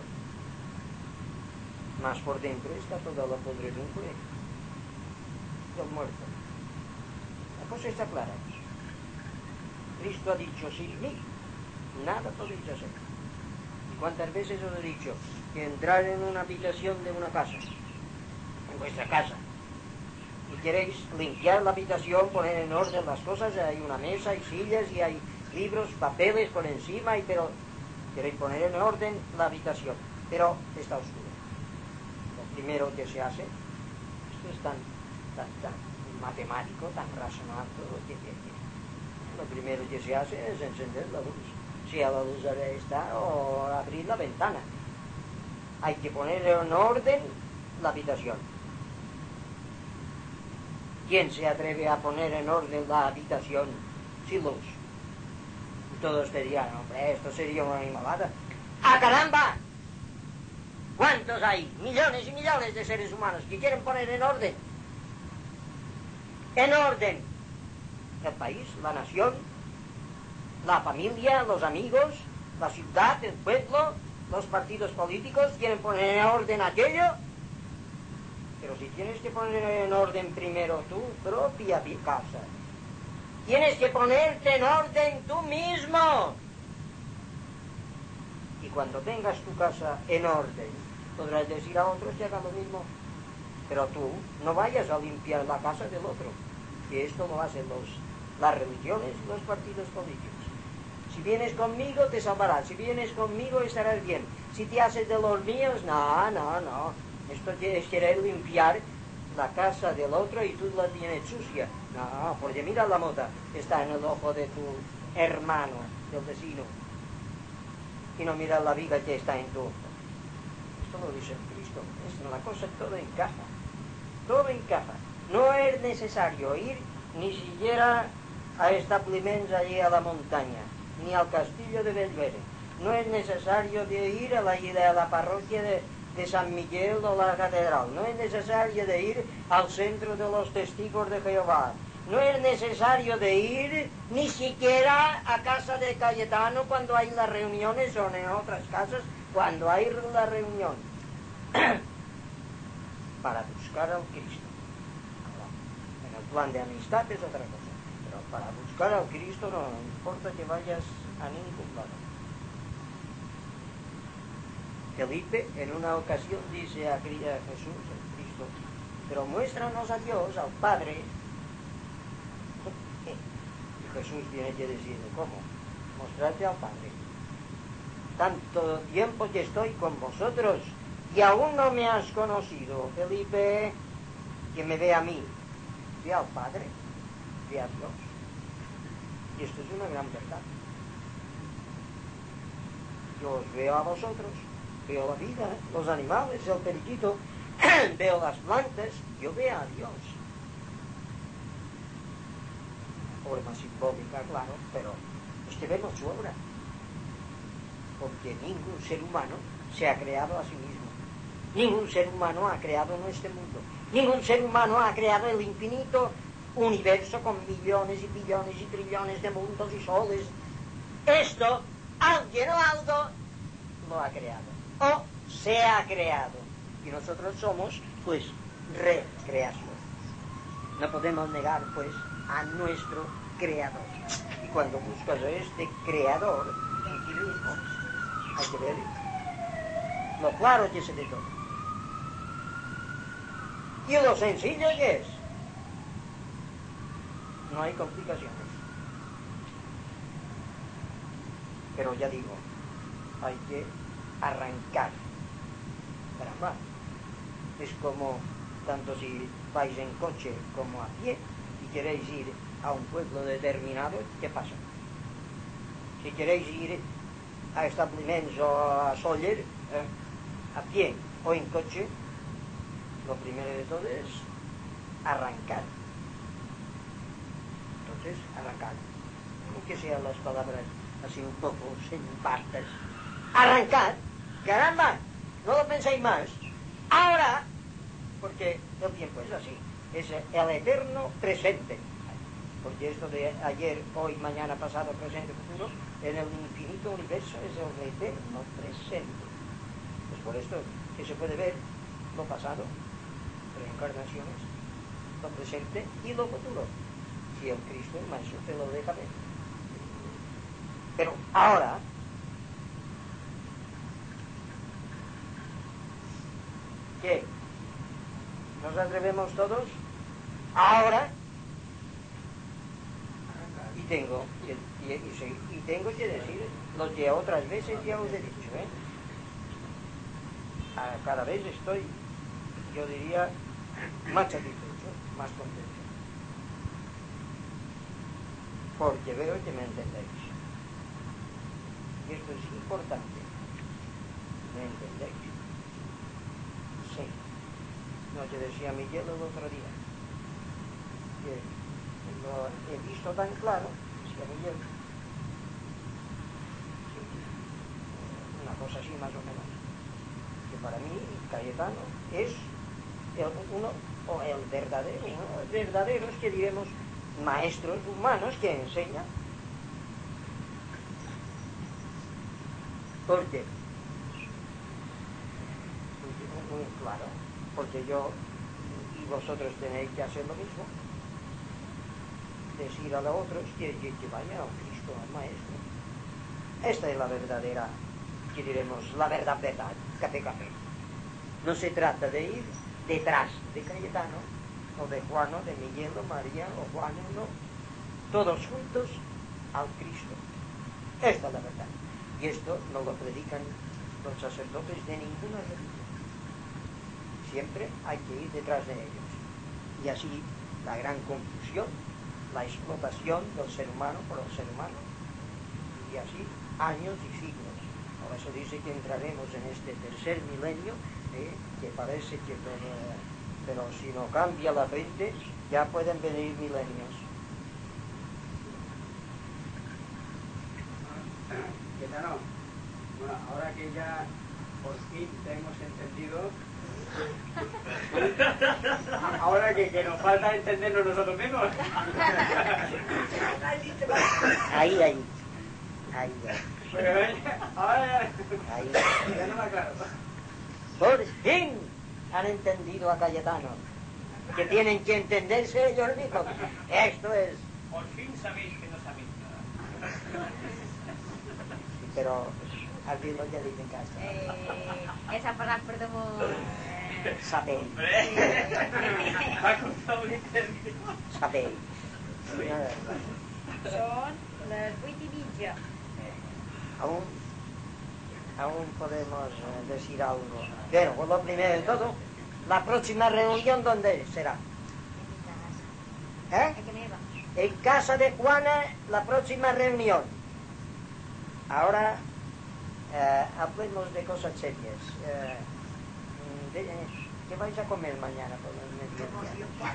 Más por dentro está toda la podredumbre del muerto. La cosa está clara. Cristo ha dicho, sin mí nada podéis hacer. ¿Y cuántas veces os he dicho que entrar en una habitación de una casa, en vuestra casa, y queréis limpiar la habitación, poner en orden las cosas, hay una mesa, hay sillas y hay libros, papeles por encima, y pero queréis poner en orden la habitación, pero está oscuro. Lo primero que se hace, esto es tan, tan, tan matemático, tan razonado, que, que, que lo primero que se hace es encender la luz. Si a la luz está, o abrir la ventana. Hay que poner en orden la habitación. ¿Quién se atreve a poner en orden la habitación sin luz? Y todos te dirán, hombre, esto sería una animalada. ¡Ah, caramba! ¿Cuántos hay? Millones y millones de seres humanos que quieren poner en orden. En orden. El país, la nación, la familia, los amigos, la ciudad, el pueblo, los partidos políticos quieren poner en orden aquello. Pero si tienes que poner en orden primero tu propia casa, tienes que ponerte en orden tú mismo. Y cuando tengas tu casa en orden, podrás decir a otros que hagan lo mismo. Pero tú no vayas a limpiar la casa del otro, que esto lo hacen los, las religiones y los partidos políticos. Si vienes conmigo te salvarás, si vienes conmigo estarás bien. Si te haces de los míos, no, no, no. Esto es querer limpiar la casa del otro y tú la tienes sucia. No, porque mira la mota que está en el ojo de tu hermano, del vecino. Y no miras la viga que está en tu ojo. Esto lo dice Cristo. Es la cosa, todo encaja. Todo encaja. No es necesario ir ni siquiera a establiments allí a la montaña, ni al castillo de Bellvere. No es necesario de ir a la, a la parroquia de, de San Miguel o la catedral. No es necesario de ir al centro de los testigos de Jehová. No es necesario de ir ni siquiera a casa de Cayetano cuando hay las reuniones, o en otras casas cuando hay la reunión. Para buscar al Cristo. En el plan de amistad es otra cosa. Pero para buscar al Cristo no importa que vayas a ningún lado. Felipe en una ocasión dice a Jesús, a Cristo, pero muéstranos a Dios, al Padre. Y Jesús tiene que decirle, ¿cómo? Mostrarte al Padre. Tanto tiempo que estoy con vosotros y aún no me has conocido, Felipe, que me ve a mí. Ve al Padre, ve a Dios. Y esto es una gran verdad. Yo os veo a vosotros, veo la vida, los animales, el periquito, veo las plantas, yo veo a Dios. Forma simbólica, claro, pero es que vemos su obra. Porque ningún ser humano se ha creado a sí mismo. Ningún ser humano ha creado este mundo. Ningún ser humano ha creado el infinito universo con millones y billones y trillones de mundos y soles. Esto, alguien o algo, lo ha creado. O se ha creado. Y nosotros somos, pues, recreación. No podemos negar, pues, a nuestro creador. Y cuando buscas a este creador en ti mismo, hay que ver lo claro que se ve todo. Y lo sencillo que es. No hay complicaciones. Pero ya digo, hay que arrancar. Caramba. Es como, tanto si vais en coche como a pie y queréis ir a un pueblo determinado, ¿qué pasa? Si queréis ir a establiments o a Sóller, eh, a pie o en coche, lo primero de todo es arrancar. Entonces, arrancar. Aunque sean las palabras así un poco simpáticas. Arrancar. Caramba, no lo penséis más. Ahora, porque el tiempo es así, es el eterno presente. Porque esto de ayer, hoy, mañana, pasado, presente, futuro, en el infinito universo es el eterno presente. Es por esto que se puede ver lo pasado, reencarnaciones, lo presente y lo futuro. Si el Cristo, el Maestro, te lo deja ver. Pero ahora, ¿qué? ¿Nos atrevemos todos? Ahora, y tengo, y, y, y, y tengo que decir lo que otras veces ya os he dicho, ¿eh? A cada vez estoy, yo diría, más satisfecho, más contento. Porque veo que me entendéis. Y esto es importante. ¿Me entendéis? Sí. No te decía Miguel el otro día, que lo he visto tan claro, decía Miguel, sí, una cosa así más o menos, que para mí Cayetano es el, uno, o el verdadero, uno de los verdaderos que diremos maestros humanos que enseñan. ¿Por qué? Muy claro, porque yo y vosotros tenéis que hacer lo mismo, decir a los otros que, que, que vayan a Cristo, al Maestro. Esta es la verdadera, que diremos, la verdad, verdad, café, café. No se trata de ir detrás de Cayetano, o de Juan, o de Miguel, o María, o Juan, no. Todos juntos al Cristo. Esta es la verdad. Y esto no lo predican los sacerdotes de ninguna religión. Siempre hay que ir detrás de ellos. Y así la gran confusión, la explotación del ser humano por el ser humano, y así años y siglos. Por eso dice que entraremos en este tercer milenio, eh, que parece que pero, pero si no cambia la gente ya pueden venir milenios. ¿Qué tal? Bueno, ahora que ya por fin te hemos entendido, ahora que, que nos falta entendernos nosotros mismos. Ahí, ahí. Ahí, ahí. Pero ahora ya, Ahí. ya no me aclaro. Por fin han entendido a Cayetano, que tienen que entenderse ellos mismos. Esto es. Por fin sabéis que no sabéis nada. Pero Al vino ya dicen casa. Eh, esa palabra perdemos... Eh, Sabéis. Sabéis. son las vuit y mitja. Aún, aún podemos eh, decir algo. Bueno, pues lo primero de todo, la próxima reunión, ¿dónde será? ¿Eh? ¿A qué me va? En casa de Juana, la próxima reunión. Ahora, eh, hablemos de cosas serias. Eh, de, eh, ¿Qué vais a comer mañana por el mediodía?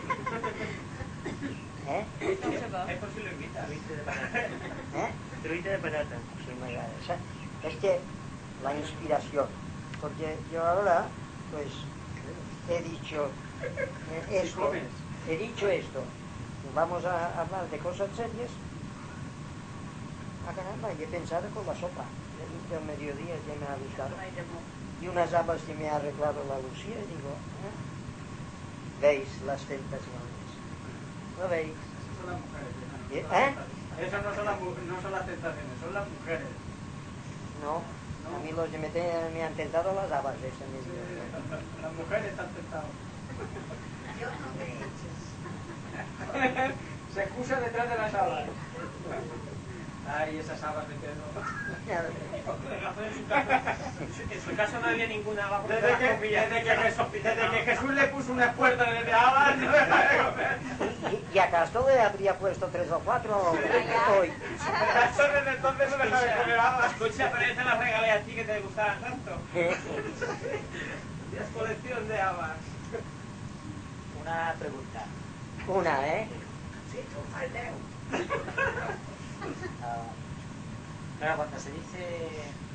¿Eh? Es posible invita, truita de patata. ¿Eh? Truita de patata. Sí, muy bien. O sea, es que la inspiración, porque yo ahora, pues, he dicho eh, esto, he dicho esto, vamos a hablar de cosas serias. Ah, caramba, y he pensado con la sopa del, del mediodía, ya me ha gustado. Y unas habas que me ha arreglado la Lucía, y digo, ¿eh? ¿Veis las tentaciones? ¿Lo veis? Esas son las mujeres. ¿Eh? Esas no son las, no son las tentaciones, son las mujeres. No, a mí los que me, te, me han tentado las habas de ese mismo. Sí, las mujeres están tentadas. Yo no me eches. Se excusa detrás de las habas. Ay, esas habas me quedo. En su caso no había ninguna haba. Desde que, desde, que Jesús, desde que Jesús le puso una puerta de habas, no me va a comer. ¿Y, y acaso le habría puesto tres o cuatro hoy? Eso desde entonces no me sabe comer habas. Escucha, pero esa las regalé a ti que te gustaban tanto. Es colección de habas. Una pregunta. Una, ¿eh? Ah, claro, cuando se dice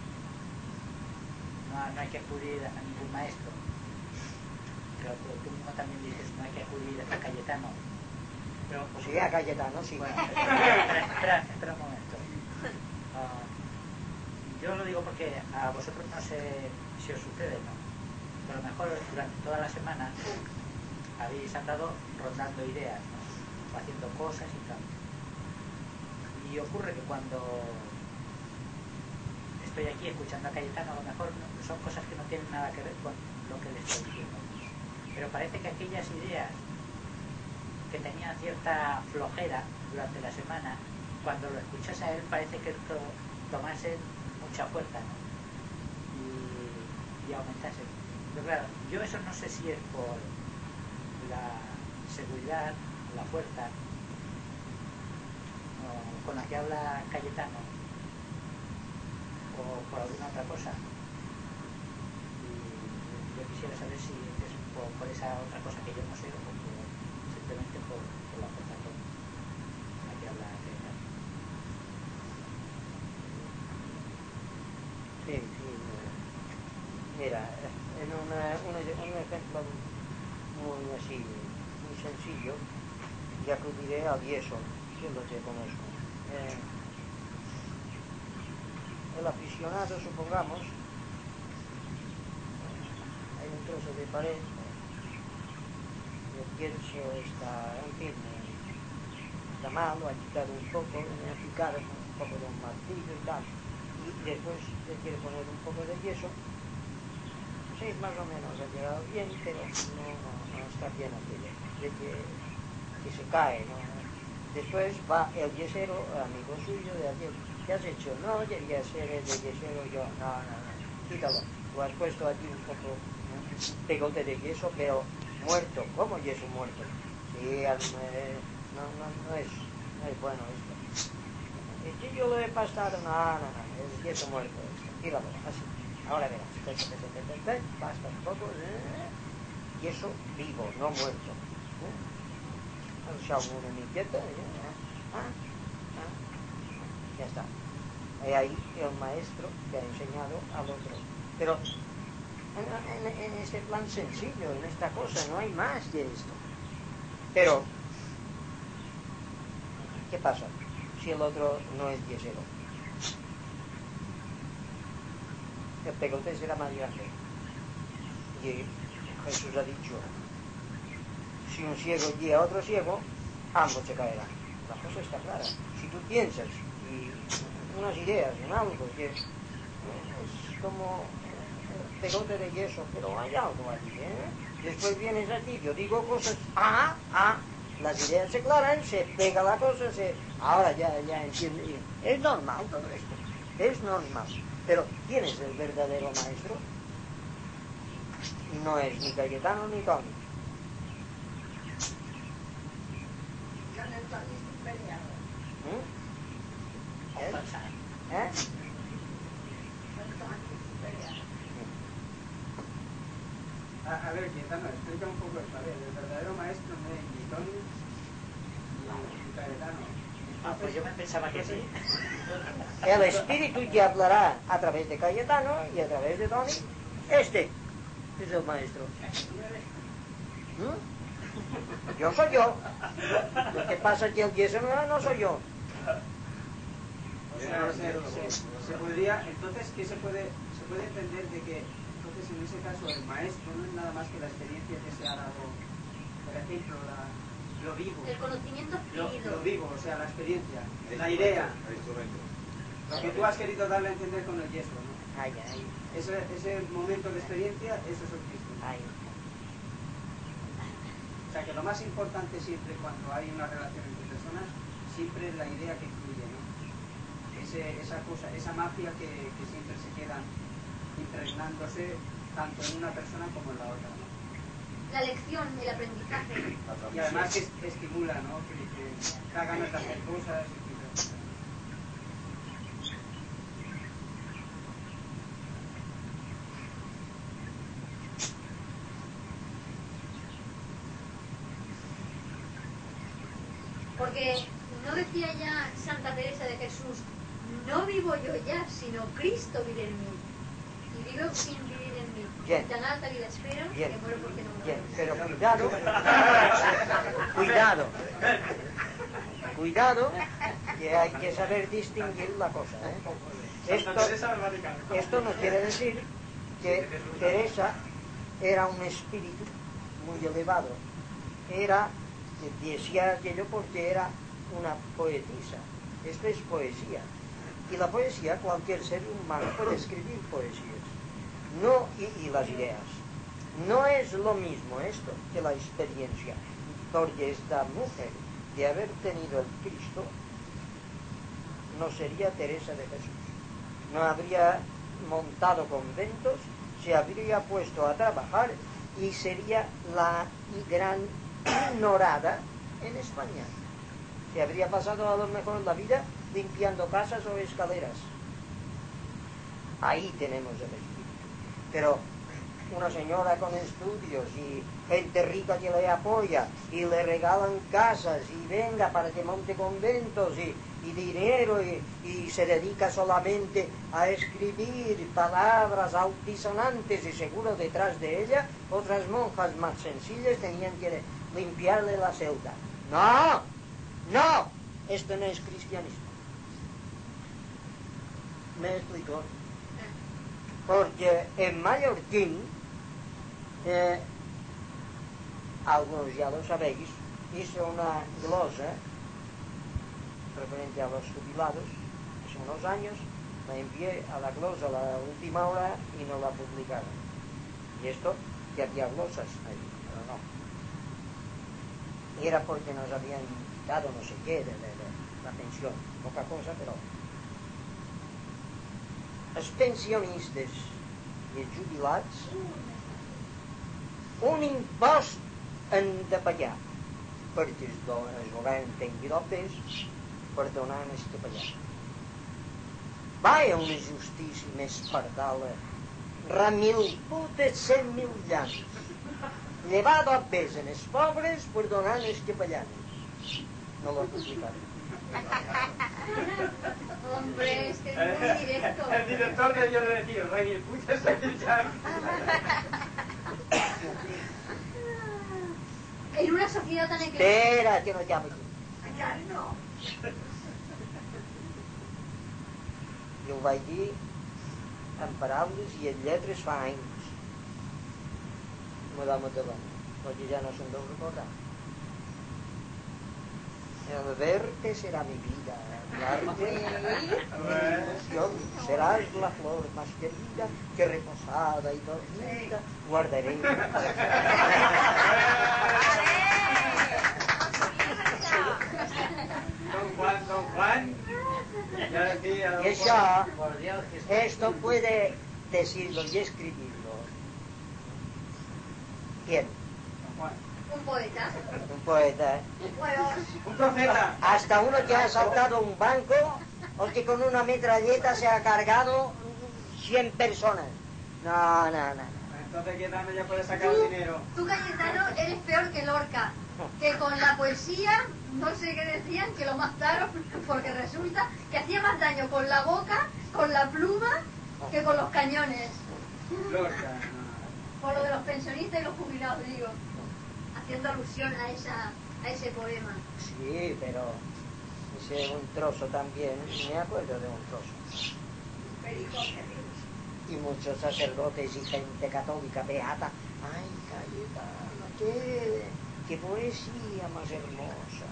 no, no hay que acudir a ningún maestro, pero tú, tú mismo también dices no hay que acudir a Cayetano. Pero, pues, Sí, a Cayetano, sí. Bueno, espera, espera, espera un momento. Ah, yo lo digo porque a vosotros no sé si os sucede, ¿no? Pero a lo mejor durante toda la semana habéis andado rondando ideas, ¿no? O haciendo cosas y tal. Y ocurre que cuando estoy aquí escuchando a Cayetano, a lo mejor no, son cosas que no tienen nada que ver con lo que le estoy diciendo. Pero parece que aquellas ideas que tenían cierta flojera durante la semana, cuando lo escuchas a él parece que to tomasen mucha fuerza, ¿no? y, y aumentasen. Pero claro, yo eso no sé si es por la seguridad, la fuerza o con la que habla Cayetano o por alguna otra cosa. Y yo quisiera saber si es por, por esa otra cosa que yo no sé o por, simplemente por, por la fuerza con la que habla Cayetano. Sí, sí. Mira, en una, una, un ejemplo muy así, muy sencillo, y acudiré al yeso, yo lo que conozco. Eh, el aficionado, supongamos, hay un trozo de pared, el yeso está, en fin, está malo, ha quitado un poco, ha picado un poco de un martillo y tal, y después le quiere poner un poco de yeso. Sí, más o menos ha llegado bien, pero no, no, no está bien aquello, de que, que se cae, ¿no? Después va el yesero, amigo suyo, de aquel, ¿qué has hecho? No, quería ser el de yesero yo, no, no, no, quítalo, tú has puesto aquí un poco, un pegote de yeso, pero muerto, ¿cómo yeso muerto? Sí, eh, no, no, no es, no es bueno esto. Es que yo lo he pasado, no, no, no, es yeso muerto esto, tíralo, así. Ahora verás, te, te, te, te, te, te, basta un poco, ¿eh? Y eso vivo, no muerto. ¿Eh? Has echado una miqueta, ¿eh? ¿Ah? ¿Ah? Ya está. Y ahí el maestro que ha enseñado al otro. Pero en, en, en este plan sencillo, en esta cosa, no hay más que esto. Pero, ¿qué pasa si el otro no es yesero? El pegote será más grande. Y Jesús ha dicho, si un ciego guía a otro ciego, ambos se caerán. La cosa está clara. Si tú piensas y unas ideas en algo que Es como un pegote de yeso, pero hay algo allí, ¿eh? Después vienes aquí, yo digo cosas, ah, ah, las ideas se aclaran, se pega la cosa, se... ahora ya, ya entiendo. Es normal todo esto, es normal. Pero ¿quién es el verdadero maestro? No es ni Cayetano ni Tony. ¿Eh? ¿Eh? A, a ver, Cayetano, explica un poco esto. A ver, el verdadero maestro no es ni Tony ni Cayetano. Ah, pues yo me pensaba que sí. El espíritu que hablará a través de Cayetano y a través de Tony, este es el maestro. ¿Mm? Yo soy yo. Lo que pasa es que el yeso no, no soy yo. O sea, se, se, se podría, entonces, ¿qué se puede, se puede entender de que, entonces, en ese caso, el maestro no es nada más que la experiencia que se ha dado, por ejemplo, la, lo vivo, El conocimiento lo, adquirido. lo vivo, o sea, la experiencia, la idea, El instrumento. lo que tú has querido darle a entender con el yeso, ¿no? Ay, ay, Ese, ese momento de experiencia, eso es el Cristo. ay. O sea, que lo más importante siempre cuando hay una relación entre personas, siempre es la idea que fluye, ¿no? Ese, esa cosa, esa magia que, que siempre se queda impregnándose tanto en una persona como en la otra, ¿no? La lección, el aprendizaje. Y además que es- estimula, ¿no? Que, que da ganas de hacer cosas, etcétera. Porque no decía ya Santa Teresa de Jesús, no vivo yo ya, sino Cristo vive en mí. Y vivo sin vivir en mí. Bien. Tan alta vida espero Bien. que muero porque no Bien, muero. pero cuidado, cuidado, cuidado, que hay que saber distinguir la cosa, ¿eh? Esto, esto no quiere decir que Teresa era un espíritu muy elevado, era, decía aquello porque era una poetisa, esto es poesía, y la poesía, cualquier ser humano puede escribir poesías, no, y, y las ideas. No es lo mismo esto que la experiencia, porque esta mujer, de haber tenido el Cristo, no sería Teresa de Jesús, no habría montado conventos, se habría puesto a trabajar y sería la gran ignorada en España. Se habría pasado a lo mejor la vida limpiando casas o escaleras. Ahí tenemos el espíritu. Pero una señora con estudios y gente rica que le apoya y le regalan casas y venga para que monte conventos y, y dinero y, y se dedica solamente a escribir palabras altisonantes y seguro detrás de ella otras monjas más sencillas tenían que limpiarle la celda. No, no, esto no es cristianismo. ¿Me explico? Porque en Mallorquín, eh, algunos ya lo sabéis, hizo una glosa referente a los jubilados hace unos años, la envié a la glosa a la última hora y no la publicaron. Y esto, que había glosas ahí, pero no. Y era porque nos habían quitado no sé qué de, de, de la pensión, poca cosa, pero... Els pensionistes i els jubilats un impost han de pagar perquè el, el govern tingui el pes per donar més que pagar. Vaya una justícia més pardala, remil putes cent mil llans, llevar el pes en els pobres per donar més que pagar. No l'ho publicaré. Hombre, es que es muy directo. El director debió de decir, rey, el puto es el En una sociedad tan eclesiástica. Espera, que no llamo aquí. No. Jo ho vaig dir en paraules i en lletres fa anys. Madame Madeleine, perquè ja no se'n deu recordar. El verte será mi vida, hablarte ilusión, serás la flor más querida que reposada y dormida guardaré. Don Juan, don Juan. Ya decía, don Y eso, Juan. Por Dios, que sí. esto puede decirlo y escribirlo. ¿Quién? Don Juan. Un poeta. Un poeta, ¿eh? Bueno, Un profeta. Hasta uno que ha asaltado un banco o que con una metralleta se ha cargado cien personas. No, no, no. no. Entonces, ¿qué tal ya puede sacar tú, el dinero? tú, Cayetano, eres peor que Lorca, que con la poesía, no sé qué decían, que lo mataron, porque resulta que hacía más daño con la boca, con la pluma, que con los cañones. Lorca. Por lo de los pensionistas y los jubilados, digo, haciendo alusión a esa a ese poema. Sí, pero ese un trozo también, me acuerdo de un trozo. Y muchos sacerdotes y gente católica beata. Ay, Cayetano, qué, qué poesía más hermosa.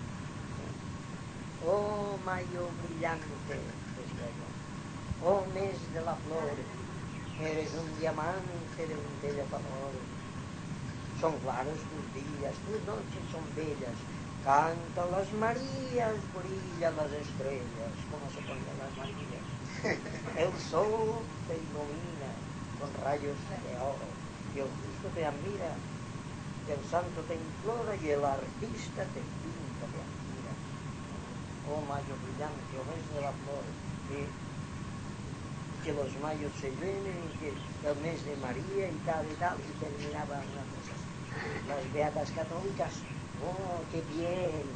Oh, mayo brillante, decía yo. Oh, mes de la flor, eres un diamante de un bello valor. Son claros tus días, tus noches son bellas. Canta las Marías, brillan las estrellas. ¿Cómo se ponen las Marías? El sol te ilumina con rayos de oro, y el justo te admira, y el santo te implora, y el artista te pinta, te admira. Oh mayo brillante, oh mes de la flor, que, que los mayos se llenen, y que el mes de María y tal y tal, y terminaba una cosa así. Las beatas católicas, oh, qué bien.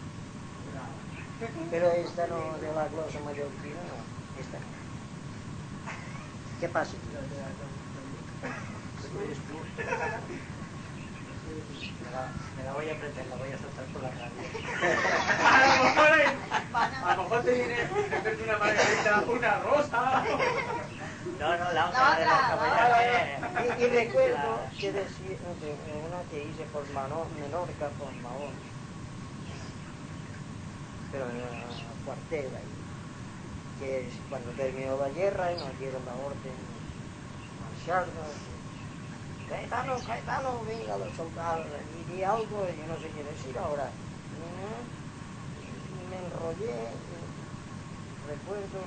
Pero esta no, de la glosa mallorquina, no. Esta no. ¿Qué pasa? Me la, me la voy a aprender, la voy a soltar por la radio. A lo mejor, a lo mejor te viene en vez de una margarita, una rosa. No, no, la La otra, de la otra, caballería. Y, y recuerdo que decía, una que hice por Mano, Menorca con Mahón, pero en la cuartel ahí, que es cuando terminó la guerra y nos dieron la orden de marcharnos. Cayetano, Cayetano, venga los soldados, y di algo, yo no sé qué decir ahora. Y me enrollé, y recuerdo.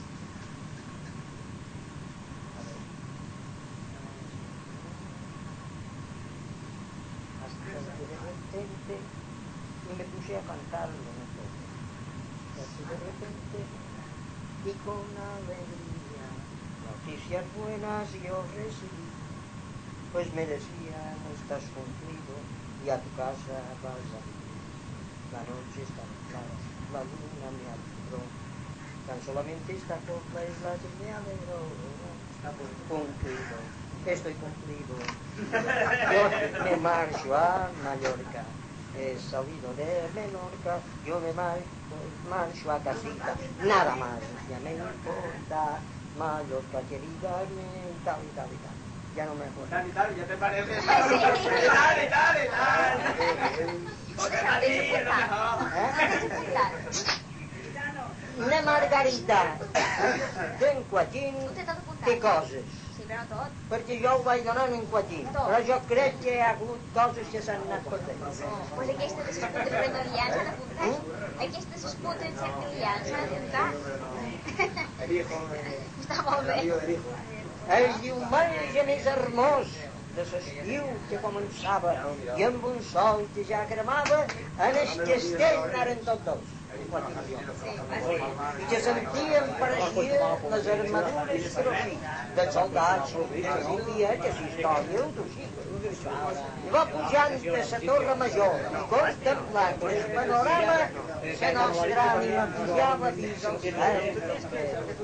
De repente, y me puse a cantarlo entonces. Así de repente, y con alegría, noticias buenas yo recibí, pues me decían, estás cumplido, y a tu casa vas a vivir. La noche está clara, la luna me alegró, tan solamente esta copla es la que me alegró. Está cumplido. Estoy cumplido. Yo me marcho a Mallorca. He salido de Menorca. Yo me marcho, marcho a casita. Nada más. Ya me importa. Mallorca querida, y tal y tal y tal. Ya no me acuerdo. Tal y tal, ¿ya te parece? Dale, dale, dale. Una margarita d'un quatín té coses. Sí, però no tot. Perquè jo ho vaig donar en un quatín. Però jo crec que hi ha hagut coses que s'han anat perdent. Pues aquesta de les putes remedials s'ha d'apuntar. Aquesta de les putes remedials s'ha d'apuntar. El hijo, Està molt bé. el amigo del hijo. El diumenge més hermós de l'estiu que començava i amb un sol que ja cremava, en el castell anaren tots dos. I que sentíem pareixia les armadures per aquí, dels soldats, que volia que si història ho duia. I va pujant a la torre major i contemplant el panorama, la nostra ànima pujava dins els cels.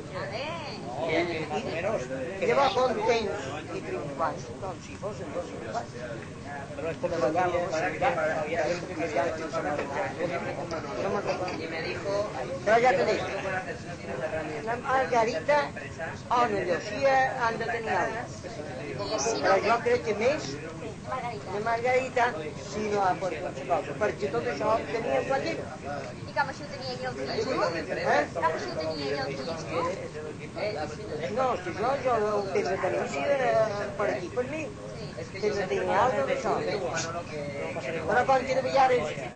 I llavors contents i triomfants, com si fossin dos infants. Pero es porque lo hago para que para que No me'n recordo. Y me dijo, Però ja t'ho dic, no puedo hacer si no tienes herramientas. la Margarita, o no, Llúcia han de tenir alguna cosa. Però jo crec que més Margarita. de Margarita si no ha fet qualsevol cosa, perquè tot això ho tenia quan llibre. I com així ho tenia ell el fills, Eh? com així ho tenia ell el fills, No, si jo, jo ho tinc de tenir així eh, per aquí, per mi. Es que Si yo no sé tinc alguna d'això. Però quan que de vegades